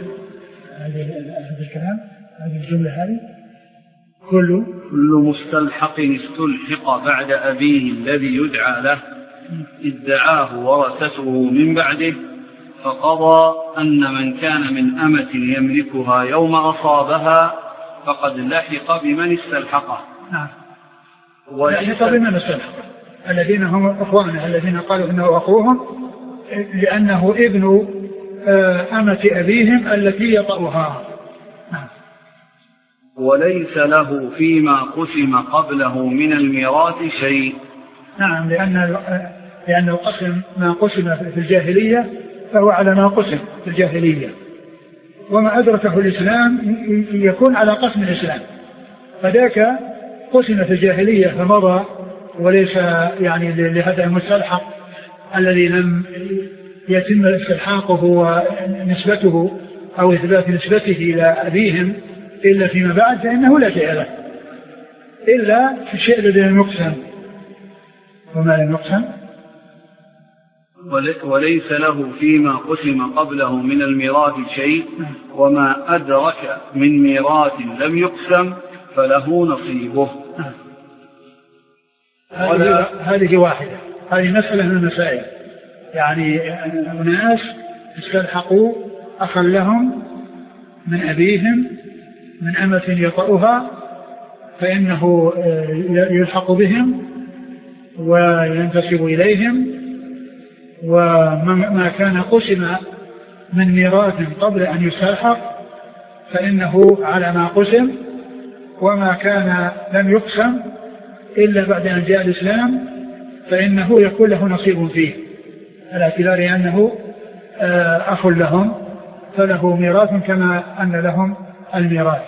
هذا الكلام هذه الجملة هذه كل كل مستلحق استلحق بعد أبيه الذي يدعى له ادعاه ورثته من بعده، فقضى أن من كان من أمة يملكها يوم أصابها فقد لحق بمن استلحقه. نعم، ولحق بمن استلحقه الذين هم أخوانه الذين قالوا إنه أخوهم لأنه ابن أمة أبيهم التي يطأها. نعم. وليس له فيما قسم قبله من الميراث شيء. نعم، لأن لأن القسم ما قسم في الجاهلية فهو على ما قسم في الجاهلية، وما أدركه الإسلام يكون على قسم الإسلام، فذاك قسم في الجاهلية فمضى وليس يعني لهذا المستلحق الذي لم يتم استلحاقه ونسبته أو إثبات نسبته إلى أبيهم إلا فيما بعد، فإنه لا شيء له إلا في الشيء الذي لم يقسم. وما لم يقسم وليس له فيما قسم قبله من الميراث شيء، وما أدرك من ميراث لم يقسم فله نصيبه. هذه, هذه واحدة، هذه مسألة من المسائل. يعني الناس استلحقوا أخا لهم من أبيهم من أمة يطأها فإنه يلحق بهم وينتسب إليهم، وما كان قسم من ميراث قبل أن يستلحق فإنه على ما قسم وما كان لم يقسم إلا بعد أن جاء الإسلام فإنه يكون له نصيب فيه، على اعتبار أنه أخ لهم فله ميراث كما أن لهم الميراث.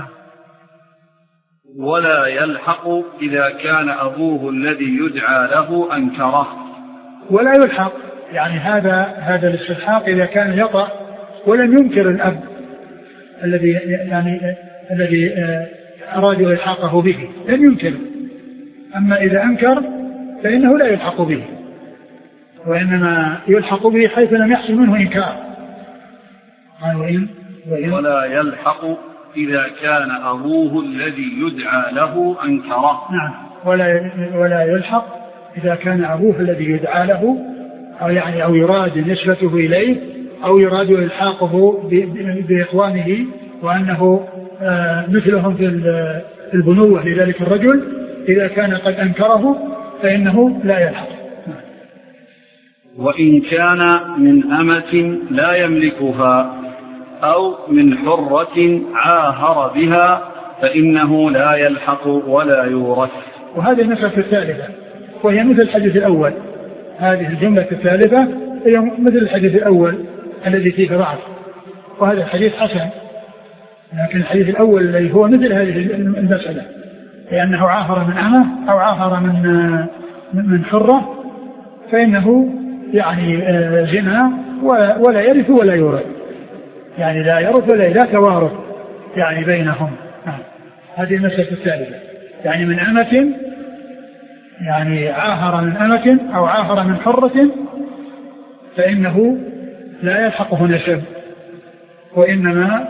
ولا يلحق إذا كان أبوه الذي يدعى له أنكره. ولا يلحق يعني هذا هذا الاستلحاق إذا كان يطأ ولم ينكر الأب الذي يعني الذي أرادوا إلحاقه به، لم ينكر. أما إذا أنكر فإنه لا يلحق به، وإنما يلحق به حيث لم يحصل منه إنكار. وإن وإن ولا يلحق إذا كان أبوه الذي يدعى له أنكره. نعم. ولا ولا يلحق إذا كان أبوه الذي يدعى له أو يعني أو يراد نسبته إليه أو يراد إلحاقه بإخوانه وأنه مثلهم في البنوة لذلك الرجل، إذا كان قد أنكره فإنه لا يلحق. وإن كان من أمة لا يملكها أو من حرة عاهر بها فإنه لا يلحق ولا يورث. وهذه المسألة الثالثة وهي مثل الحديث الأول. هذه الجملة الثالثة هي مثل الحديث الأول الذي فيه ضعف، وهذا الحديث حسن، لكن الحديث الأول الذي هو مثل هذه المسألة لأنه عاهر من أمة أو عاهر من من حرة فإنه يعني زنا ولا يرث ولا يورث، يعني لا يرث ولا لا توارث يعني بينهم. هذه المسألة الثالثة. يعني من أمة يعني عاهر من أمة أو عاهر من حرة فإنه لا يلحقه نسب، وإنما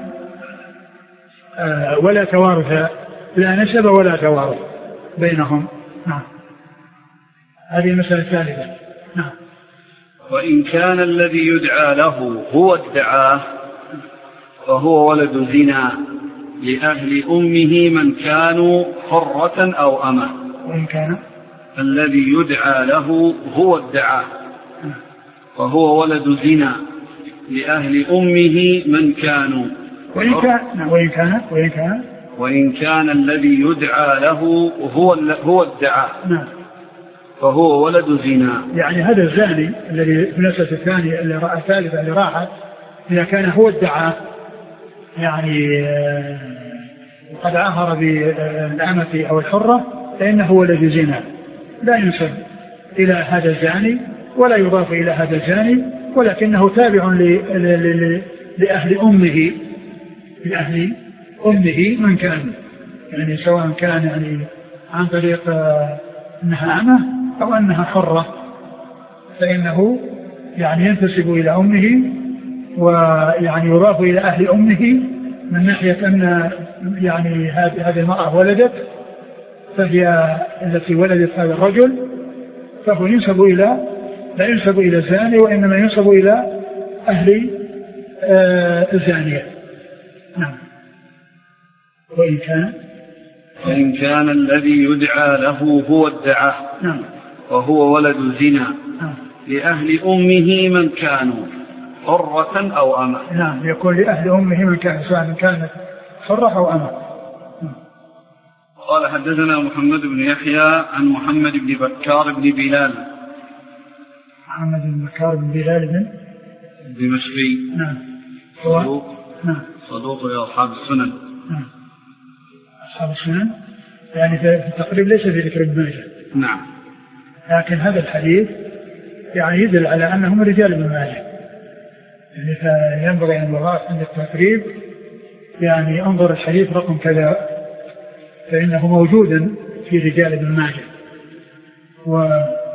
آه ولا توارث، لا نسب ولا توارث بينهم. نعم. هذه المسألة الثالثة. نعم. وإن كان الذي يدعى له هو ادعاه فهو ولد زنا لأهل أمه من كانوا حرة أو أمة. وإن كان الذي يدعى له هو ادعاه فهو ولد زنا لأهل أمه من كانوا. وإن كان وإن كان وإن كان وإن كان الذي يدعى له هو هو ادعاه فهو ولد زنا. يعني هذا الزاني الذي في المسألة الثانية اللي رأى الثالثة اللي راحت، إذا كان هو ادعى يعني قد عاهر بالأمة أو الحرة فإنه ولد زنا، لا ينسب إلى هذا الزاني ولا يضاف إلى هذا الزاني، ولكنه تابع لأهل أمه لأهل أمه من كان، يعني سواء كان يعني عن طريق أنها أمة أو أنها حرة فإنه يعني ينتسب إلى أمه ويعني يضاف إلى أهل أمه من ناحية أن يعني هذه المرأة ولدت فهي التي ولدت هذا الرجل، فهو ينسب إلى لا ينسب إلى الزاني وإنما ينسب إلى أهل آه الزانية. نعم. وإن كان وإن كان الذي يدعى له هو ادعاه نعم وهو ولد زنا نعم لأهل أمه من كانوا حرة أو أمة. نعم يكون لأهل أمه من كان سواء كانت حرة أو أمة. قال حدثنا محمد بن يحيى عن محمد بن بكار بن بلال. محمد بن بكار بن بلال بن دمشقي. نعم. صدوق. نعم. صدوق لأصحاب السنن. نعم. أصحاب السنن يعني في التقريب ليس في ذكر ابن ماجه. نعم. لكن هذا الحديث يعني يدل على أنهم رجال ابن ماجه، يعني فينبغي أن يضاف عند التقريب يعني انظر الحديث رقم كذا فإنه موجود في رجال ابن ماجه. و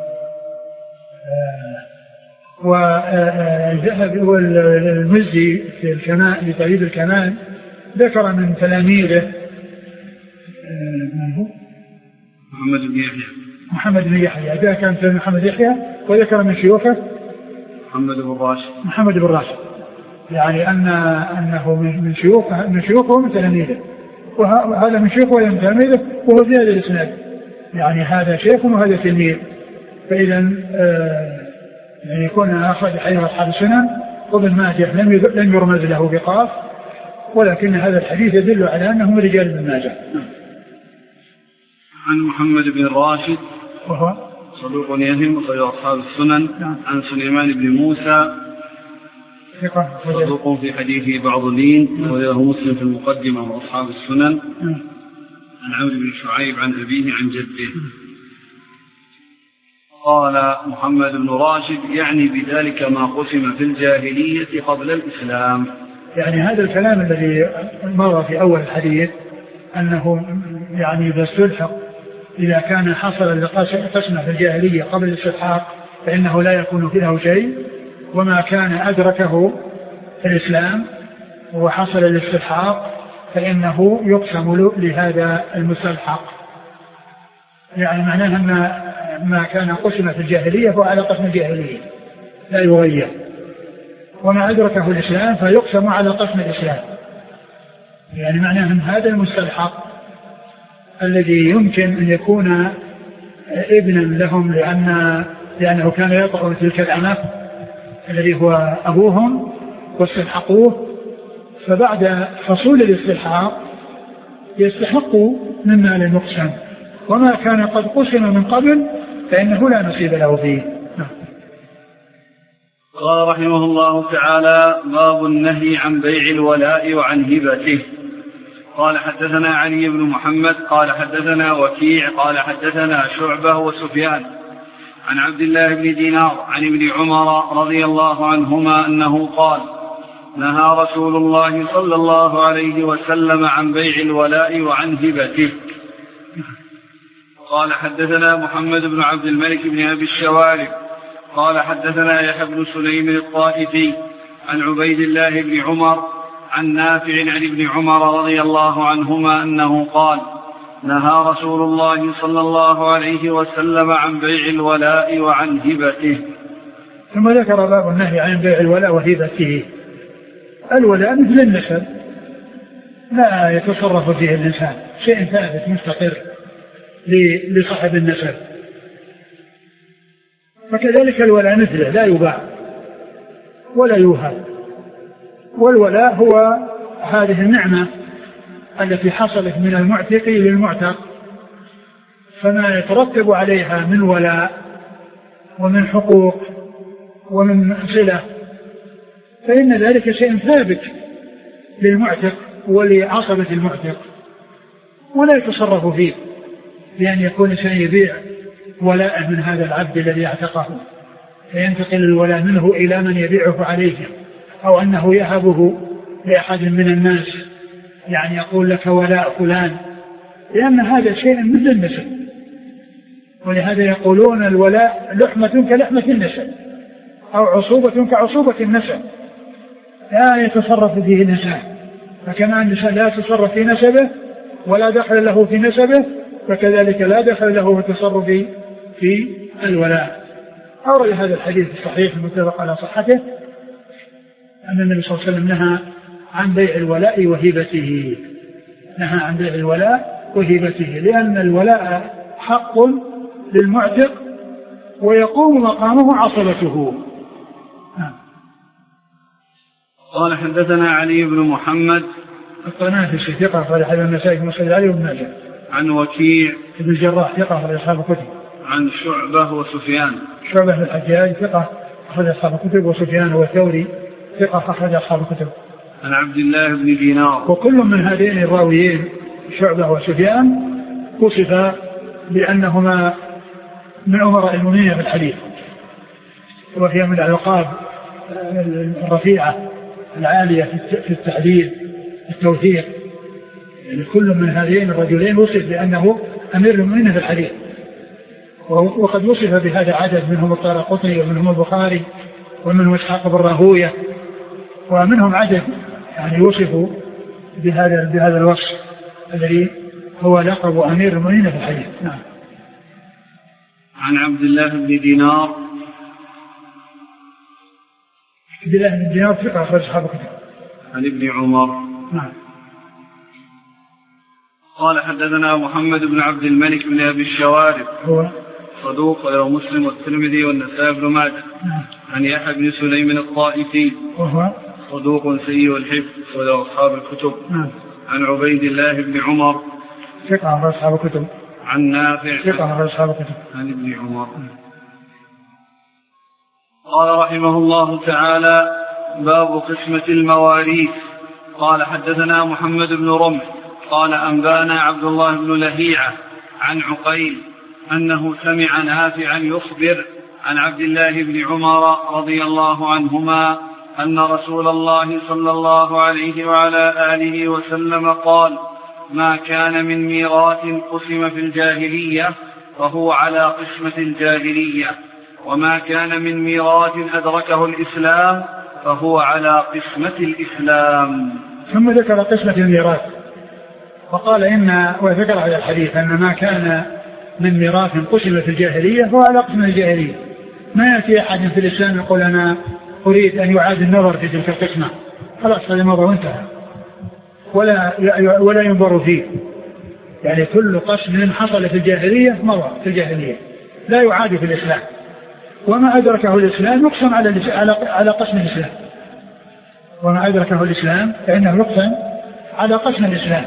والذهب والمزي في الكمال لتعيد الكمال ذكر من تلاميذه من هو محمد بن يحيى محمد بن يحيى ذا كان في محمد يحيى، وذكر من شيوخه محمد بن راشد محمد بن راشد يعني أن أنه من شيوخه من شيوخه ومن تلاميذه، وهذا من شيخه ومن تلاميذه، وهو في هذا الإسناد يعني هذا شيخ وهذا تلميذ، فإذا آه يعني يكون أخرج حديث أصحاب السنن وابن ماجه لم لم يرمز له بقاف، ولكن هذا الحديث يدل على أنه رجال ابن ماجه. عن محمد بن راشد وهو صدوق يهم أخرجه أصحاب السنن. نعم. عن سليمان بن موسى صدوق في حديثه بعض لين أخرجه مسلم في المقدمة وأصحاب السنن. نعم. عن عمرو بن شعيب عن أبيه عن جده. قال محمد بن راشد يعني بذلك ما قسم في الجاهلية قبل الإسلام. يعني هذا الكلام الذي مر في أول الحديث أنه يعني إذا استلحق إذا كان حصل قسمة في الجاهلية قبل الاستلحاق فإنه لا يكون فيه شيء، وما كان أدركه في الإسلام وحصل الاستلحاق فإنه يقسم لهذا المستلحق. يعني معناه أن ما كان قسم في الجاهلية فهو على قسم الجاهلية لا يغير، وما أدركه الإسلام فيقسم على قسم الإسلام. يعني معناه أن هذا المستلحق الذي يمكن أن يكون ابنا لهم لأن لأنه كان يطأ تلك العنف الذي هو أبوهم واستلحقوه، فبعد حصول الاستلحاق يستحقوا مما لم يقسم، وما كان قد قسم من قبل فإنه لا نصيب له فيه. قال رحمه الله تعالى: باب النهي عن بيع الولاء وعن هبته. قال حدثنا علي بن محمد قال حدثنا وكيع قال حدثنا شعبة وسفيان عن عبد الله بن دينار عن ابن عمر رضي الله عنهما أنه قال: نهى رسول الله صلى الله عليه وسلم عن بيع الولاء وعن هبته. قال حدثنا محمد بن عبد الملك بن أبي الشوارب قال حدثنا يحيى بن سليم الطائفي عن عبيد الله بن عمر عن نافع عن ابن عمر رضي الله عنهما أنه قال: نهى رسول الله صلى الله عليه وسلم عن بيع الولاء وعن هبته. ثم ذكر باب النهي عن بيع الولاء وهبته. الولاء مثل النسب لا يتصرف فيه الإنسان، شيء ثابت مستقر لصاحب النسب، فكذلك الولاء مثله لا يباع ولا يوهب. والولاء هو هذه النعمة التي حصلت من المعتق للمعتق، فما يترتب عليها من ولاء ومن حقوق ومن صلة فإن ذلك شيء ثابت للمعتق ولعصبة المعتق، ولا يتصرف فيه بأن يكون شيء يبيع ولاء من هذا العبد الذي اعتقه فينتقل الولاء منه إلى من يبيعه عليه، أو أنه يهبه لأحد من الناس، يعني يقول لك ولاء فلان، لأن هذا شيء مثل النسب. ولهذا يقولون الولاء لحمة كلحمة النسب أو عصوبة كعصوبة النسب، لا يتصرف فيه الإنسان. فكما أن الإنسان لا يتصرف في نسبه ولا دخل له في نسبه، فكذلك لا دخل له في التصرف في الولاء. أورد هذا الحديث الصحيح المتفق على صحته أن النبي صلى الله عليه وسلم نهى عن بيع الولاء وهبته، نهى عن بيع الولاء وهبته، لأن الولاء حق للمعتق ويقوم مقامه عصبته. قال حدثنا علي بن محمد الطنافسي ثقة أخرج حديث النسائي في مسند علي بن ماجه. عن وكيع بن الجراح ثقة أخرج أصحاب الكتب. عن شعبة وسفيان شعبة بن الحجاج ثقة أخرج أصحاب الكتب، وسفيان والثوري ثقة أخرج أصحاب الكتب. عن عبد الله بن دينار. وكل من هذين الراويين شعبة وسفيان وصف بأنهما من أمراء المؤمنين في الحديث، وهي من الألقاب الرفيعة العالية في التحديد التوثيق. يعني كل من هذين الرجلين وصف بأنه أمير المؤمنين في الحديث، وقد وصف بهذا عدد، منهم الطارقطني ومنهم البخاري ومنهم إسحاق بن راهويه، ومنهم عدد يعني وصفوا بهذا بهذا الوصف الذي هو لقب أمير المؤمنين في الحديث. نعم. عن عبد الله بن دينار. عبد الله بن دينار ثقة أخرج أصحاب الكتب. عن ابن عمر. نعم. قال حدثنا محمد بن عبد الملك بن أبي الشوارب هو صدوق غير مسلم والترمذي والنسائي بن ماجه. نعم. عن يحيى بن سليم الطائفي وهو صدوق سيء الحفظ وله أصحاب الكتب. نعم. عن عبيد الله بن عمر ثقة أخرج أصحاب الكتب. عن نافع ثقة أصحاب الكتب عن ابن عمر. قال رحمه الله تعالى: باب قسمة المواريث. قال حدثنا محمد بن رمح قال أنبانا عبد الله بن لهيعة عن عقيل أنه سمع نافعا يخبر عن عبد الله بن عمر رضي الله عنهما أن رسول الله صلى الله عليه وعلى آله وسلم قال: ما كان من ميراث قسم في الجاهلية فهو على قسمة الجاهلية، وما كان من ميراث أدركه الإسلام فهو على قسمة الإسلام. ثم ذكر قسمة الميراث وقال إن وذكر على الحديث أن ما كان من ميراث قسم في الجاهلية فهو على قسمة الجاهلية. ما يأتي أحد في الإسلام يقول أنا أريد أن يعاد النظر في تلك القسمة، خلاص هذا الموضوع انتهى ولا ولا ينظر فيه. يعني كل قسم حصل في الجاهلية مضى في الجاهلية لا يعاد في الإسلام، وما أدركه الإسلام يقسم على على قسم الإسلام، وما أدركه الإسلام فإنه يقسم على قسم الإسلام.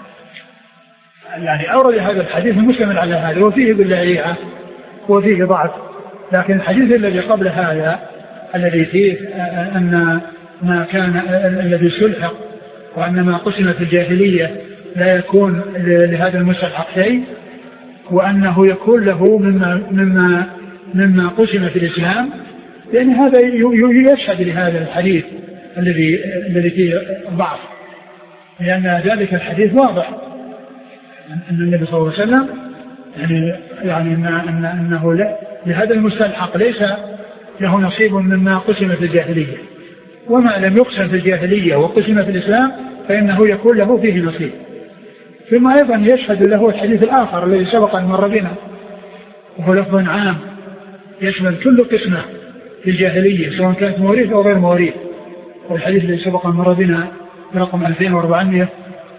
يعني أورد هذا الحديث المشتمل على هذا وفيه باللعيعة وفيه ضعف، لكن الحديث الذي قبل هذا الذي فيه أن ما كان الذي سلحق وأن ما قسم في الجاهلية لا يكون لهذا المستلحق شيء، وأنه يكون له مما مما مما قسم في الإسلام، لأن هذا يشهد لهذا الحديث الذي الذي فيه ضعف، لأن ذلك الحديث واضح أن النبي صلى الله عليه وسلم يعني يعني أن أنه لهذا المستلحق ليس له نصيب مما قسم في الجاهلية، وما لم يقسم في الجاهلية وقسم في الإسلام فإنه يكون له فيه نصيب. ثم أيضا يشهد له الحديث الآخر الذي سبق أن مر بنا وهو لفظ عام يشمل كل قسمة في الجاهلية سواء كانت مواريث أو غير مواريث، والحديث الذي سبق أن مر بنا برقم ألفين وأربعمائة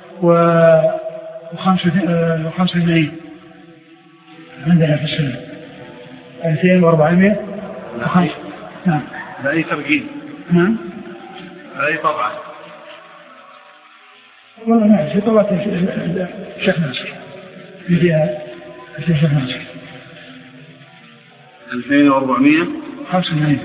وخمسة وثمانين عندنا في السنة ألفين وأربعمائة وخمسة. نعم. بأي ترجيل؟ نعم. بأي طبعا؟ والله نعم في طبعة الشيخ ناصر فيها الشيخ ناصر ألفين وأربعمائة وخمسة وثمانين.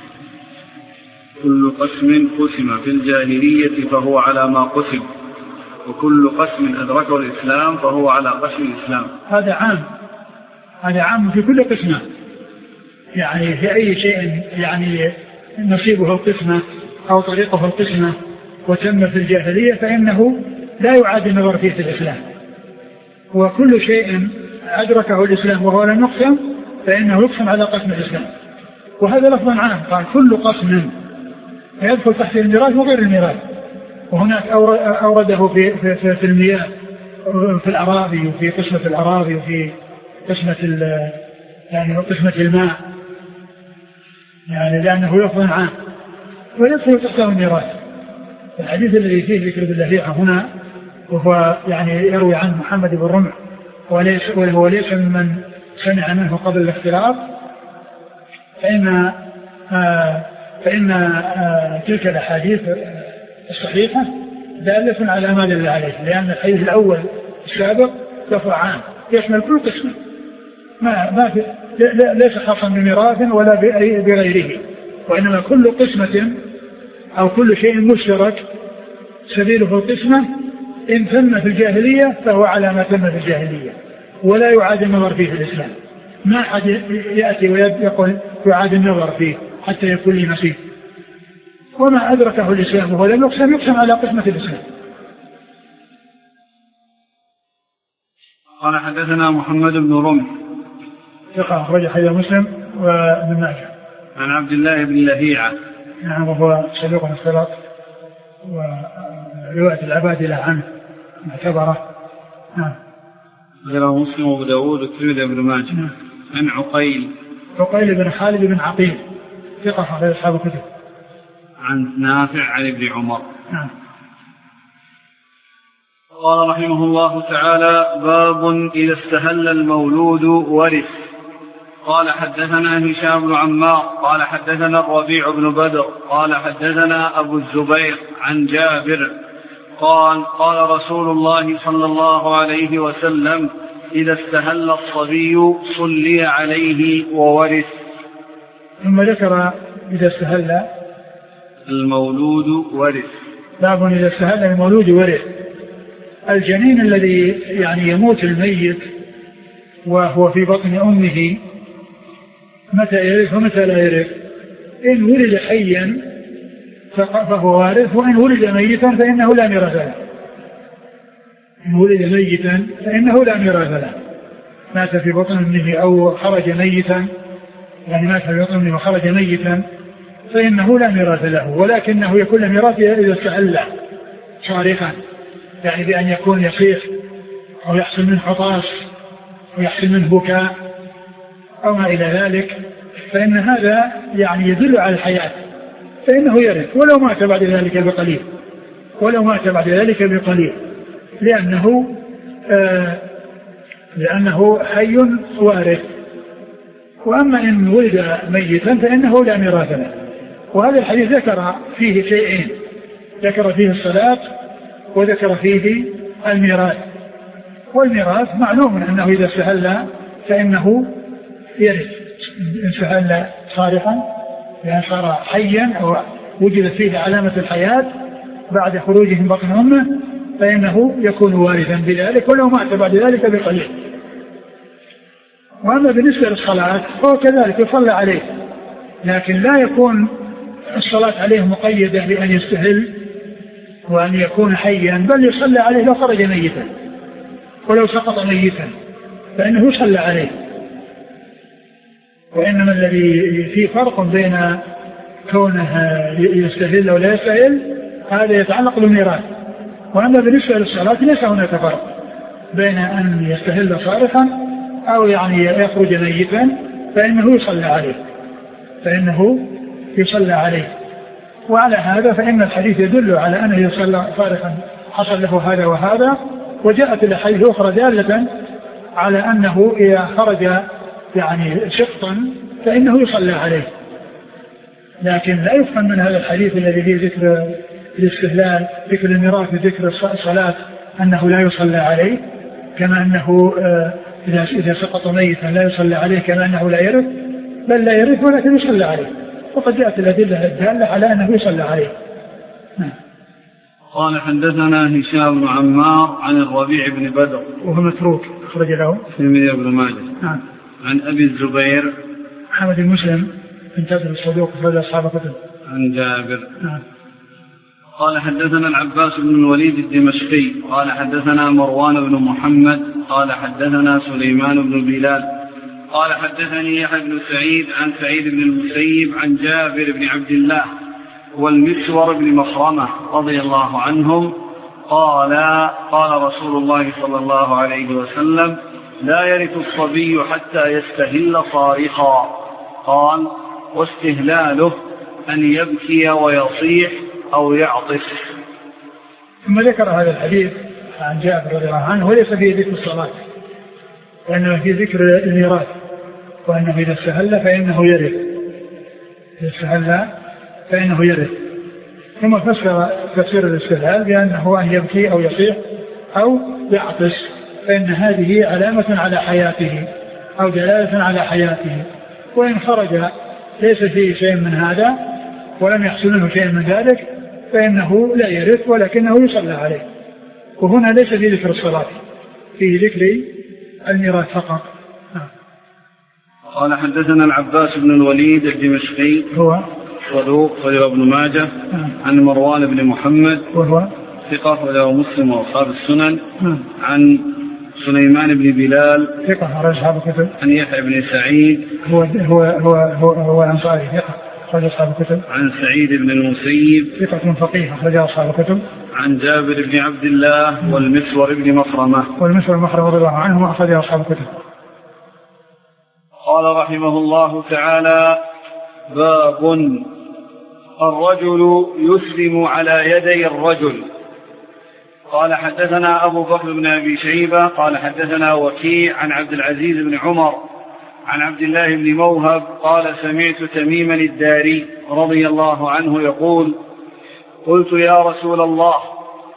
كل قسم قسم في الجاهلية فهو على ما قسم، وكل قسم أدركه الإسلام فهو على قسم الإسلام. هذا عام، هذا عام في كل قسمة، يعني في أي شيء يعني نصيبه القسمة أو طريقه القسمة وتم في الجاهلية فإنه لا يعاد النظر فيه في الإسلام، وكل شيء أدركه الإسلام وهو لم يقسم فإنه يقسم على قسم الإسلام. وهذا لفظ عام، قال كل قسم يدخل تحت الميراث وغير الميراث، وهناك أورده في, في, في, في المياه في الأراضي وفي قسمة الأراضي وفي قسمة يعني قسمة الماء، يعني لأنه لفظ عام ويدخل تحته الميراث. الحديث الذي فيه ذكر باللهيعة هنا وهو يعني يروي عن محمد بن رمح وليس وهو ليس ممن سمع منه قبل الاختلاط، فإن آه فإن آه تلك الأحاديث الصحيحة دالة على ما دل عليه، لأن الحديث الأول السابق لفظ عام يشمل كل قسم، ما ما في ليس خاصا بميراث ولا بغيره، وإنما كل قسمة أو كل شيء مشترك سبيله القسمة إن تم في الجاهلية فهو على ما تم في الجاهلية ولا يعاد النظر فيه في الإسلام. ما أحد يأتي ويقول يعاد النظر فيه حتى يكون لي نصيب، وما أدركه الإسلام وهو لم يقسم يقسم على قسمة الإسلام. قال حدثنا محمد بن رمح ثقة أخرج حديث مسلم وابن ماجه عن عبد الله بن لهيعة نعم وهو صدوق اختلاط ورواية العبادلة عنه معتبرة. نعم. غير مسلم وابو داود والترمذي بن ماجه. نعم. عن عقيل عقيل بن خالد بن عقيل ثقة أخرج أصحاب الكتب. عن نافع عن ابن عمر. نعم. قال رحمه الله تعالى: باب إذا استهل المولود ورث. قال حدثنا هشام بن عمار قال حدثنا الربيع بن بدر قال حدثنا أبو الزبير عن جابر قال: قال رسول الله صلى الله عليه وسلم: إذا استهل الصبي صلي عليه وورث. ثم ذكر إذا استهل المولود ورث. باب إذا استهل المولود ورث. الجنين الذي يعني يموت الميت وهو في بطن أمه متى يرث ومتى لا يرث؟ إن ولد حيا فهو وارث، وإن ولد ميتا فإنه لا ميراث له. إن ولد ميتا فإنه لا ميراث له، مات في بطن أمه أو خرج ميتا، يعني مات في بطن أمه وخرج ميتا فإنه لا ميراث له، ولكنه يكون له ميراث إذا استهل صارخا، يعني بأن يكون يصيح أو يحصل منه عطاس أو يحصل منه بكاء أو ما إلى ذلك، فإن هذا يعني يدل على الحياة فإنه يرث ولو مات بعد ذلك بقليل، ولو مات بعد ذلك بقليل لأنه آه لأنه حي وارث. وأما إن ولد ميتا فإنه لا ميراث له. وهذا الحديث ذكر فيه شيئين، ذكر فيه الصلاة وذكر فيه الميراث. والميراث معلوم أنه إذا استهل فإنه يرث، إن استهل صالحا لأن صار حيا أو وجدت فيه علامة الحياة بعد خروجه من بطن أمه فإنه يكون وارثا بذلك ولو مات بعد ذلك بقليل. وأما بالنسبة للصلاة فهو كذلك يصلى عليه، لكن لا يكون الصلاة عليه مقيدة بأن يستهل وأن يكون حيا، بل يصلى عليه لو خرج ميتا ولو سقط ميتا فإنه يصلى عليه. وإنما الذي فيه فرق بين كونه يستهل أو لا يستهل هذا يتعلق بالميراث. وأما بالنسبة للصلاة ليس هناك فرق بين أن يستهل صالحا أو يعني يخرج ميتا فإنه يصلى عليه فإنه يصلى عليه. وعلى هذا فإن الحديث يدل على أنه يصلى صالحا حصل له هذا وهذا، وجاءت الأحاديث الأخرى دالة على أنه إذا خرج يعني شقا فإنه يصلى عليه. لكن لا يفهم من هذا الحديث الذي فيه ذكر الاستهلال ذكر الميراث ذكر الصلاة أنه لا يصلى عليه، كما أنه إذا إذا سقط ميتا لا يصلى عليه، كما أنه لا يرث، بل لا يرث ولكن يصلى عليه. وقد جاءت الأدلة الدالة على أنه يصلى عليه. قال حدثنا هشام بن عمار عن الربيع بن بدر وهو متروك أخرج له الترمذي وابن ماجه. نعم. عن أبي الزبير محمد بن مسلم بن تدر الصدوق أخرج أصحاب كتب. عن جابر. نعم. قال حدثنا العباس بن الوليد الدمشقي قال حدثنا مروان بن محمد قال حدثنا سليمان بن بلال قال حدثني يحيى بن سعيد عن سعيد بن المسيب عن جابر بن عبد الله والمسور بن مخرمة رضي الله عنهم قال قال رسول الله صلى الله عليه وسلم لا يرث الصبي حتى يستهل صارخا. قال واستهلاله أن يبكي ويصيح أو يعطس. ثم ذكر هذا الحديث عن جابر رضي الله عنه وليس فيه ذكر الصلاة، وإنما فيه ذكر الميراث، وأنه إذا استهل فإنه يرث إذا استهل فإنه يرث. ثم فسر تفسير الاستهلال بأنه أن يبكي أو يصيح أو يعطس، فإن هذه علامة على حياته أو دلالة على حياته. وإن خرج ليس فيه شيء من هذا ولم يحصل منه شيء من ذلك فإنه لا يرث ولكنه يصلى عليه. وهنا ليس فيه ذكر الصلاة، فيه ذكر الميراث فقط. قال حدثنا العباس بن الوليد الدمشقي هو صدوق صدر ابن ماجه عن مروان بن محمد وهو ثقة وله مسلم وأصحاب السنن عن سليمان بن بلال ثقة أخرج أصحاب الكتب عن يحيى بن سعيد هو هو هو هو, هو أنصاري ثقة أخرج أصحاب الكتب عن سعيد بن المسيب ثقة فقيه أخرج أصحاب الكتب عن جابر بن عبد الله والمسور بن مخرمة والمسور بن مخرمة رضي الله عنه أخرج أصحاب الكتب. قال رحمه الله تعالى باب الرجل يسلم على يدي الرجل. قال حدثنا أبو بكر بن أبي شيبة قال حدثنا وكيع عن عبد العزيز بن عمر عن عبد الله بن موهب قال سمعت تميما الداري رضي الله عنه يقول قلت يا رسول الله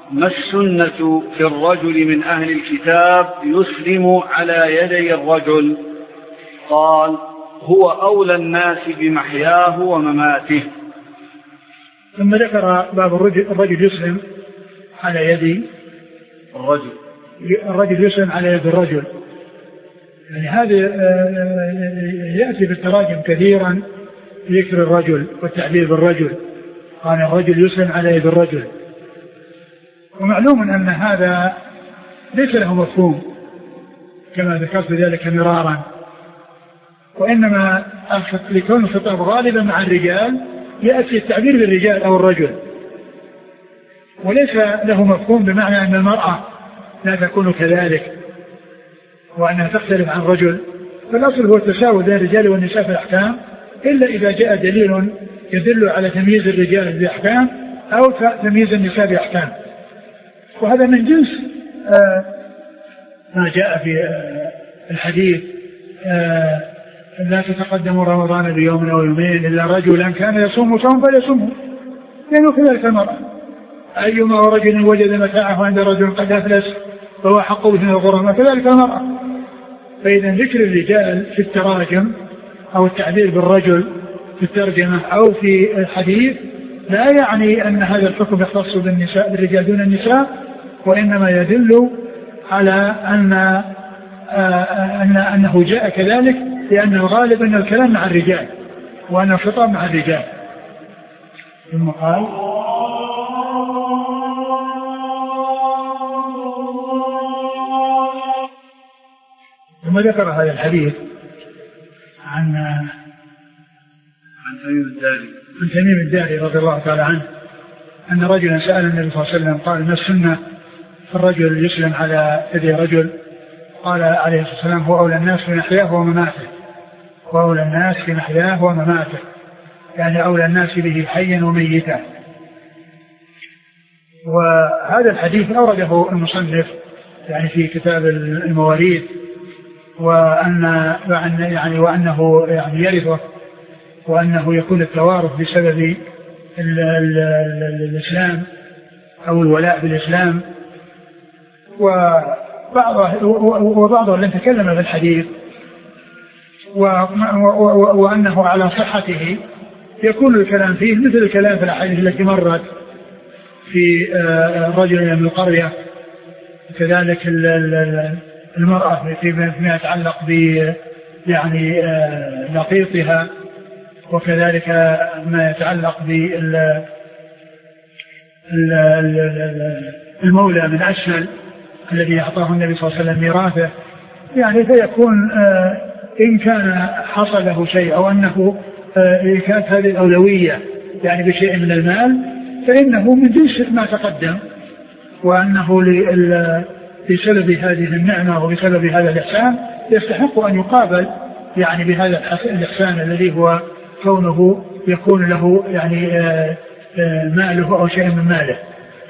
ما السنة في الرجل من أهل الكتاب يسلم على يدي الرجل؟ قال هو أولى الناس بمحياه ومماته. ثم ذكر باب الرجل, الرجل يسلم على يد الرجل الرجل يسلم على يد الرجل. يعني هذا يأتي بالتراجم كثيرا ذكر الرجل والتعبير بالرجل. قال الرجل يسلم على يد الرجل، ومعلوم أن هذا ليس له مفهوم كما ذكرت ذلك مرارا، وإنما لكون الخطاب غالبا مع الرجال يأتي التعبير بالرجال أو الرجل، وليس له مفهوم بمعنى أن المرأة لا تكون كذلك وأنها تختلف عن الرجل. فالأصل هو التساوي بين الرجال والنساء في الأحكام، إلا إذا جاء دليل يدل على تمييز الرجال بأحكام أو تمييز النساء بأحكام، وهذا من جنس آه ما جاء في آه الحديث آه لا تتقدموا رمضان بيوم أو يومين إلا رجلا كان يصوم صوم فليصومه، لأنه كذلك المرأة. أيما رجل وجد متاعه عند رجل قد أفلس فهو حق به من الغرماء، كذلك المرأة. فإذا ذكر الرجال في التراجم أو التعبير بالرجل في الترجمة أو في الحديث لا يعني أن هذا الحكم يختص بالنساء بالرجال دون النساء، وإنما يدل على أن أن أنه جاء كذلك، لأن الغالب أن الكلام مع الرجال وأن الخطاب مع الرجال. ثم قال ثم ذكر هذا الحديث عن عن تميم الداري عن تميم الداري رضي الله تعالى عنه أن رجلا سأل النبي صلى الله عليه وسلم قال ما السنة الرجل يسلم على يدي رجل؟ قال عليه الصلاة والسلام هو أولى الناس في محياه ومماته، وأولى الناس في محياه ومماته، يعني أولى الناس به حيا وميتا. وهذا الحديث أورده المصنف يعني في كتاب المواريث، وأن يعني وأنه يعني يرثه، وأنه يكون التوارث بسبب ال ال ال الإسلام أو الولاء بالإسلام. وبعضهم لم تكلم في الحديث وأنه على صحته يكون الكلام فيه مثل الكلام في الأحاديث التي مرت في الرجل من القرية، كذلك المرأة فيما يتعلق ب يعني لقيطها، وكذلك ما يتعلق بالمولى من أسفل الذي أعطاه النبي صلى الله عليه وسلم ميراثه. يعني فيكون إن كان حصل له شيء أو أنه كانت هذه الأولوية يعني بشيء من المال فإنه من جنس ما تقدم، وأنه بسبب هذه النعمة وبسبب هذا الإحسان يستحق أن يقابل يعني بهذا الإحسان الذي هو كونه يكون له يعني ماله أو شيء من ماله.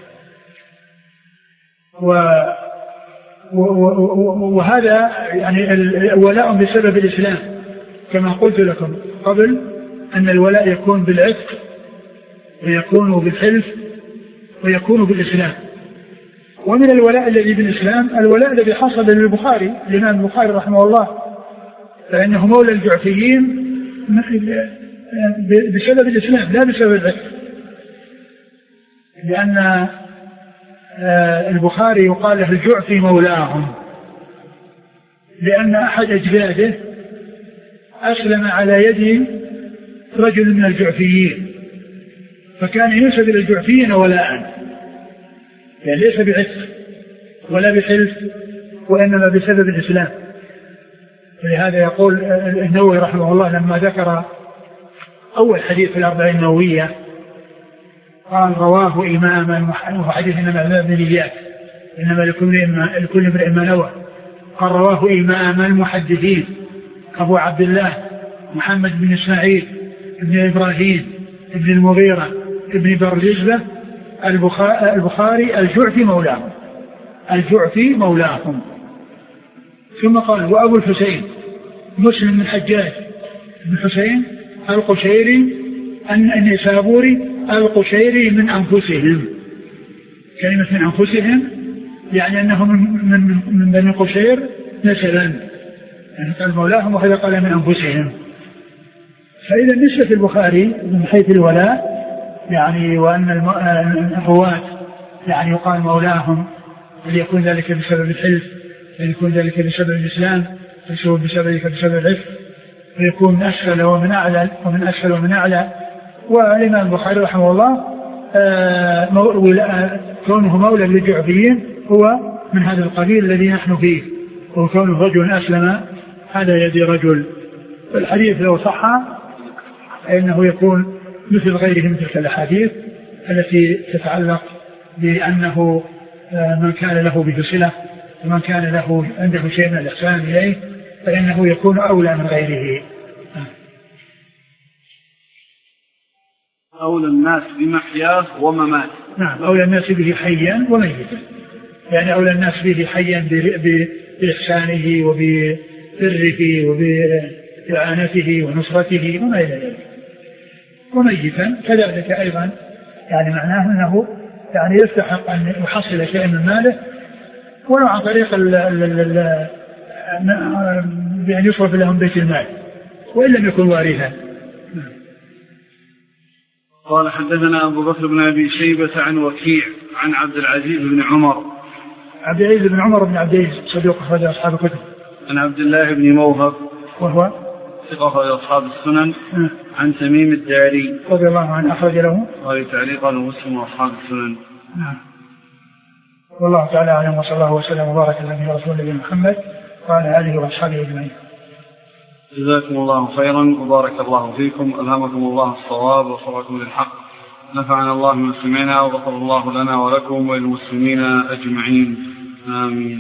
وهذا يعني الولاء بسبب الإسلام كما قلت لكم قبل أن الولاء يكون بالعتق ويكون بالحلف ويكون بالإسلام. ومن الولاء الذي بالإسلام الولاء الذي حصل للبخاري الإمام البخاري رحمه الله، فإنه مولى الجعفيين بسبب الإسلام لا بسبب العتق، لأن البخاري يقال له الجعفي مولاهم، لأن أحد أجداده أسلم على يد رجل من الجعفيين، فكان ينسب إلى الجعفيين ولاء، يعني ليس بعتق ولا بحلف وإنما بسبب الإسلام. ولهذا يقول النووي رحمه الله لما ذكر أول حديث في الأربعين النووية قال رواه إماما وحديث إنما بنيات إنما لكل امرئ ما نوى، قال رواه إمام المحدثين أبو عبد الله محمد بن إسماعيل بن إبراهيم بن المغيرة بن برجزة البخاري الجعفي مولاهم الجعفي مولاهم. ثم قال وأبو الحسين مسلم بن الحجاج بن حسين القشيري النسابوري القشيري من أنفسهم، كلمة من أنفسهم يعني أنهم من, من, من بني قشير نسلا، يعني قال مولاهم وهذا قال من أنفسهم. فإذا نسبة البخاري من حيث الولاء يعني وأن الرواة يعني يقال مولاهم، ليكون ذلك بسبب الحلف، ليكون ذلك بسبب الإسلام، ليكون بسبب بسبب العفق، ويكون من أسفل ومن أعلى ومن أسفل ومن أعلى. والإمام البخاري رحمه الله كونه مولى للجعفيين هو من هذا القبيل الذي نحن فيه، وكونه رجل أسلم هذا يدي رجل. الحديث لو صح فإنه يكون مثل غيره من تلك الأحاديث التي تتعلق بأنه من كان له به صلة ومن كان له عنده شيء من الإحسان إليه فإنه يكون أولى من غيره. أولى الناس بمحياه ومماته. نعم، أولى الناس به حيا وميتا، يعني أولى الناس به حيا بإحسانه وببره وبإعانته ونصرته وما إلى ذلك، وميتا كذلك أيضا، يعني معناه أنه يعني يستحق أن يحصل شيء من ماله ولو عن طريق بأن يصرف لهم بيت المال وإن لم يكن وارثا. قال حدثنا أبو بكر بن أبي شيبة عن وكيع عن عبد العزيز بن عمر. عبد العزيز بن عمر بن عبد العزيز صدوق أخرج أصحاب الكتب. عن عبد الله بن موهب وهو ثقة أخرج أصحاب السنن. م. عن تميم الداري رضي الله عنه أخرج له قال تعليقا ومسلم وأصحاب السنن. نعم. والله تعالى أعلم، وصلى الله وسلم وبارك على رسول الله محمد وعلى آله وأصحابه أجمعين. جزاكم الله خيرا وبارك الله فيكم، ألهمكم الله الصواب وصركم للحق، نفعنا الله بما سمعنا وغفر الله لنا ولكم وللمسلمين أجمعين، آمين.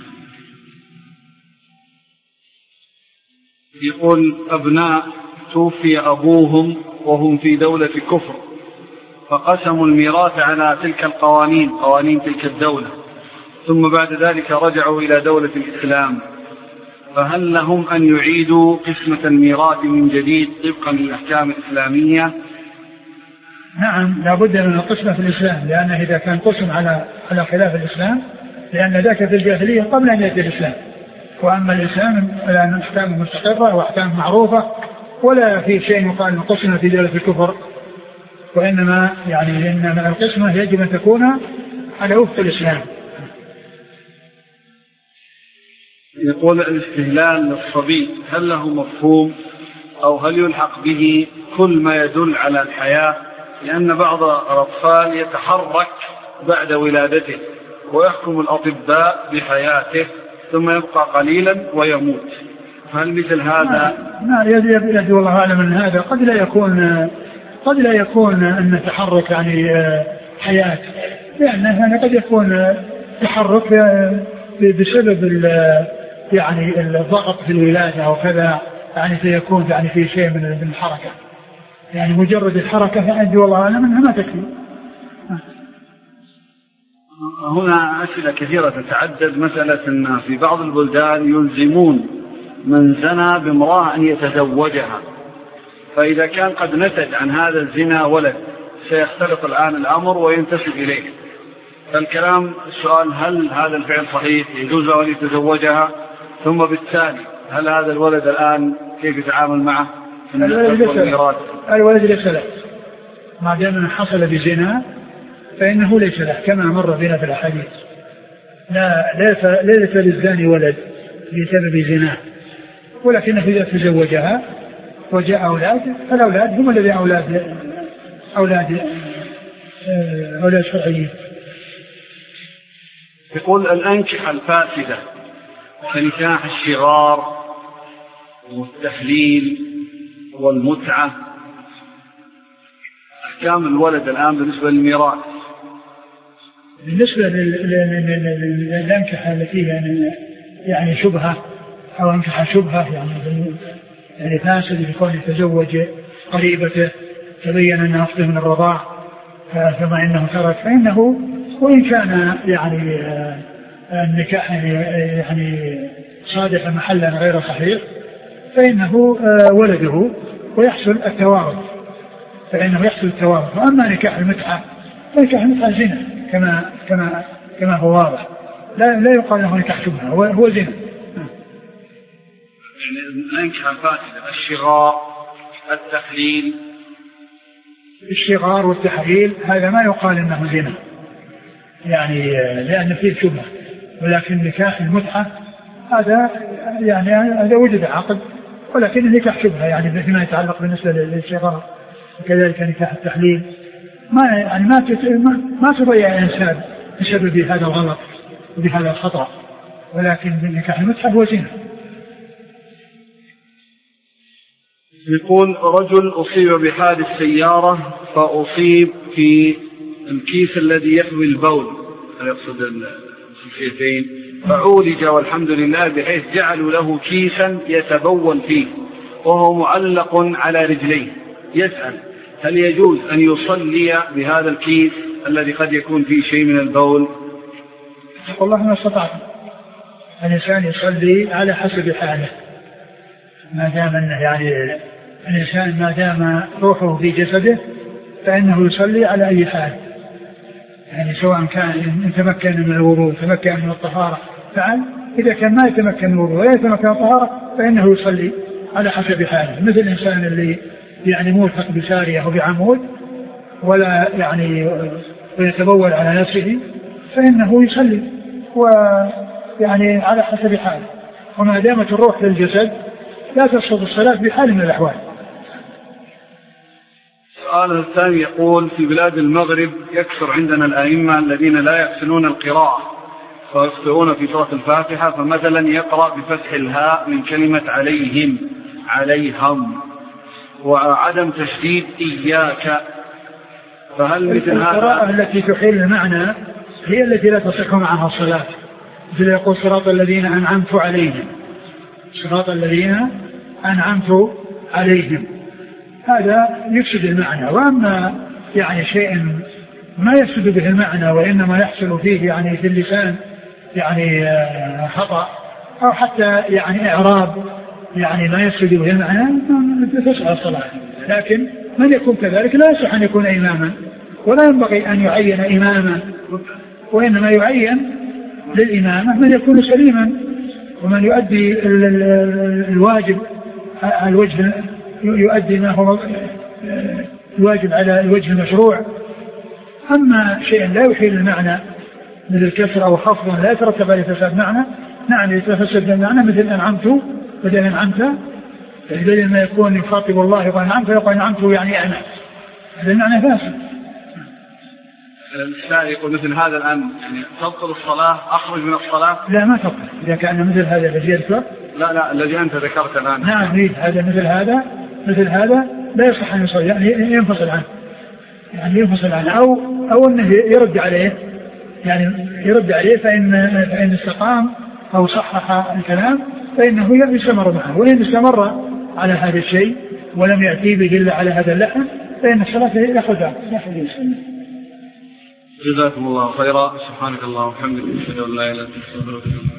يقول أبناء توفي أبوهم وهم في دولة كفر فقسموا الميراث على تلك القوانين، قوانين تلك الدولة، ثم بعد ذلك رجعوا إلى دولة الإسلام، فهل لهم أن يعيدوا قسمة الميراث من جديد طبقا للأحكام الإسلامية؟ نعم، لا بد من القسمة في الإسلام، لأنه إذا كان قسم على على خلاف الإسلام، لأن ذاك في الجاهلية قبل أن يأتي الإسلام، وأما الإسلام لأن أحكام مستقرة وأحكام معروفة، ولا في شيء يقال من قسمة في دولة الكفر، وإنما يعني إن القسمة يجب أن تكون على وفق الإسلام. يقول الاستهلال للصبي هل له مفهوم أو هل يلحق به كل ما يدل على الحياة؟ لأن بعض الأطفال يتحرك بعد ولادته ويحكم الأطباء بحياته ثم يبقى قليلا ويموت، هل مثل هذا؟ لا، يدي والله أعلم أن هذا قد لا يكون قد لا يكون أن التحرك يعني حياة، لأن هذا قد يكون تحرك بسبب يعني الضغط في الولادة أو كذا، يعني سيكون يعني في شيء من الحركة، يعني مجرد الحركة فعندي والله أعلم أنها ما تكفي. هنا أسئلة كثيرة تتعدد. مسألة أن في بعض البلدان يلزمون من زنى بامرأة أن يتزوجها، فإذا كان قد نتج عن هذا الزنا ولد سيختلط الآن الأمر وينتسب إليه، فالكلام السؤال هل هذا الفعل صحيح يجوز أن يتزوجها؟ ثم بالتالي هل هذا الولد الآن كيف يتعامل معه؟ الولد ليس له، ما دام حصل بزنا فإنه ليس له كما مر بنا في الحديث، لا ليس للزاني ولد بسبب زنا، ولكنه إذا تزوجها وجاء أولاد فالأولاد هم الذين أولاد أولاد أولاد شرعيين. يقول الأنكحة الفاسدة كنكاح الشغار والتحليل والمتعة، أحكام الولد الآن بالنسبة للميراث؟ بالنسبة للأنكحة التي يعني يعني شبهة أو أنكحة شبهة يعني يعني فاسد يكون يتزوج قريبته تبين أنه أصله من الرضاع ثم إنه ترك، فإنه وإن كان يعني النكاح يعني صادق محلا غير صحيح فإنه ولده ويحصل التوارث، فإنه يحصل التوارث. وأما نكاح المتعة فنكاح المتعة زنا، كما كما كما هو واضح، لا لا يقال له نكاح شبهة، هو هو زنا. يعني ننكح فاسدة، الشغار، التحليل. الشغار والتحليل هذا ما يقال انه زنا يعني لان فيه شبهة، ولكن نكاح المتعة هذا يعني هذا وجد عقد، ولكن النكاح شبهة يعني فيما يتعلق بالنسبة للشغار، وكذلك نكاح التحليل ما يعني ما ما تضيع الانسان بسبب هذا الغلط وبهذا الخطأ، ولكن نكاح المتعة هو زنا. يقول رجل أصيب بحادث سيارة فأصيب في الكيس الذي يحوي البول، يقصد الخلفيتين، فعولج والحمد لله بحيث جعلوا له كيسا يتبول فيه وهو معلق على رجليه. يسأل هل يجوز أن يصلي بهذا الكيس الذي قد يكون فيه شيء من البول؟ والله ما استطعت. الإنسان يصلي على حسب حاله، ما دام يعني الإنسان ما دام روحه في جسده فإنه يصلي على أي حال، يعني سواء كان إن تمكن من الوضوء تمكن من الطهارة فعل، إذا كان ما يتمكن من الوضوء ولا يتمكن من الطهارة فإنه يصلي على حسب حاله، مثل الإنسان اللي يعني ملحق بسارية أو بعمود ولا يعني ويتبول على نفسه فإنه يصلي ويعني على حسب حاله، وما دامت الروح للجسد لا تسقط الصلاة بحال من الأحوال. السؤال الثاني يقول في بلاد المغرب يكثر عندنا الأئمة الذين لا يحسنون القراءة فيخطئون في سورة الفاتحة، فمثلا يقرأ بفتح الهاء من كلمة عليهم عليهم وعدم تشديد إياك، فهل مثل هذا؟ القراءة التي تحيل المعنى هي التي لا تصح معها الصلاة، مثل يقول صراط الذين أنعمت عليهم، صراط الذين أنعمت عليهم، هذا يفسد المعنى. وأما يعني شيء ما يفسد به المعنى وإنما يحصل فيه يعني في اللسان يعني خطأ أو حتى يعني إعراب يعني ما يفسد به المعنى تصح الصلاة، لكن من يكون كذلك لا يصح أن يكون إماما، ولا ينبغي أن يعين إماما، وإنما يعين للإمامة من يكون سليما ومن يؤدي الواجب على الوجه يؤدي ما هو الواجب على الوجه المشروع. أما شيء لا يحيل المعنى مثل الكسر أو خفض لا يترتب عليه فساد معنى، نعم يتفسد المعنى، مثل أنعمت بدل أنعمت، بدل ما يكون يخاطب الله يقول أنعمت يقول أنعمت يعني أنا، هذا المعنى فاسد. السائل يقول مثل هذا الآن يعني تبطل الصلاة، أخرج من الصلاة؟ لا ما تبطل إذا كان مثل هذا الذي يذكر. لا لا الذي أنت ذكرت الآن. نعم هذا مثل هذا مثل هذا لا يصح أن يصلي، يعني ينفصل عنه، يعني ينفصل عنه أو أو أنه يرد عليه، يعني يرد عليه فإن فإن استقام أو صحح الكلام فإنه يستمر معه، وإن استمر على هذا الشيء ولم يأتي به إلا على هذا اللحن فإن الصلاة يأخذها. جزاكم الله خيرا، سبحانك اللهم وبحمدك، أشهد أن لا إله إلا أنت، أستغفرك.